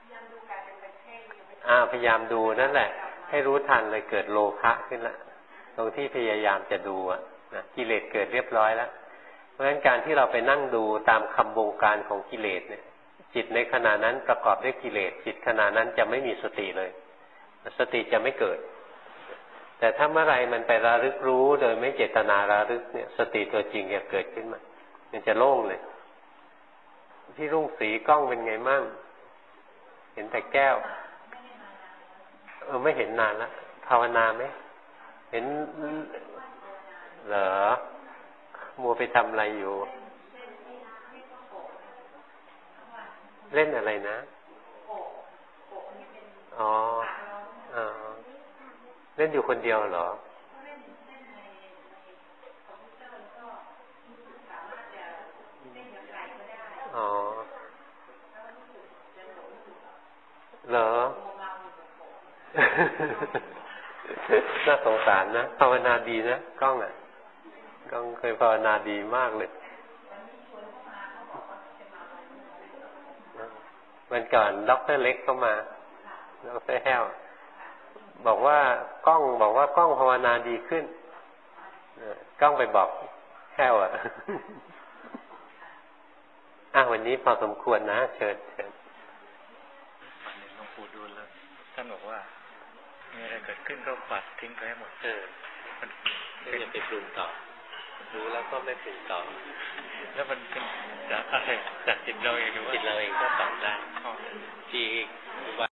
พยายามดูนั่นแหละให้รู้ทันเลยเกิดโลภะขึ้นละตรงที่พยายามจะดูนะกิเลสเกิดเรียบร้อยแล้วเพราะฉะนั้นการที่เราไปนั่งดูตามคำบงการของกิเลสเนี่ยจิตในขณะนั้นประกอบด้วยกิเลสจิตขณะนั้นจะไม่มีสติเลยสติจะไม่เกิดแต่ถ้าเมื่อไรมันไประลึกรู้โดยไม่เจตนาระลึกเนี่ยสติตัวจริงจะเกิดขึ้นมามันจะโล่งเลยพี่รุ่งศรีกล้องเป็นไงมั่งเห็นแต่แก้วไม่เห็นนานแล้วภาวนาไหมเห็นเหรอมัวไปทำอะไรอยู่เล่นอะไรนะอ๋อเล่นอยู่คนเดียวเหรออ๋อเหรอน่าสงสารนะภาวนาดีนะกล้องกล้องเคยภาวนาดีมากเลยวันก่อนด็อกเตอร์เล็กเข้ามาด็อกเตอร์แฮวบอกว่ากล้องภาวนาดีขึ้นกล้องไปบอกแฮววันนี้พอสมควรนะเชิญหลวงปู่ดูลแล้วท่านบอกว่ามีอะไรเกิดขึ้นก็ปัดทิ้งไปให้หมดมันไม่จะไปปรุงต่อรู้แล้วก็ไม่ปรุงต่อแล้วมันเป็นจากอะไรจากจิตเราเองหรือว่าจิตเราเองก็ปรับได้ที่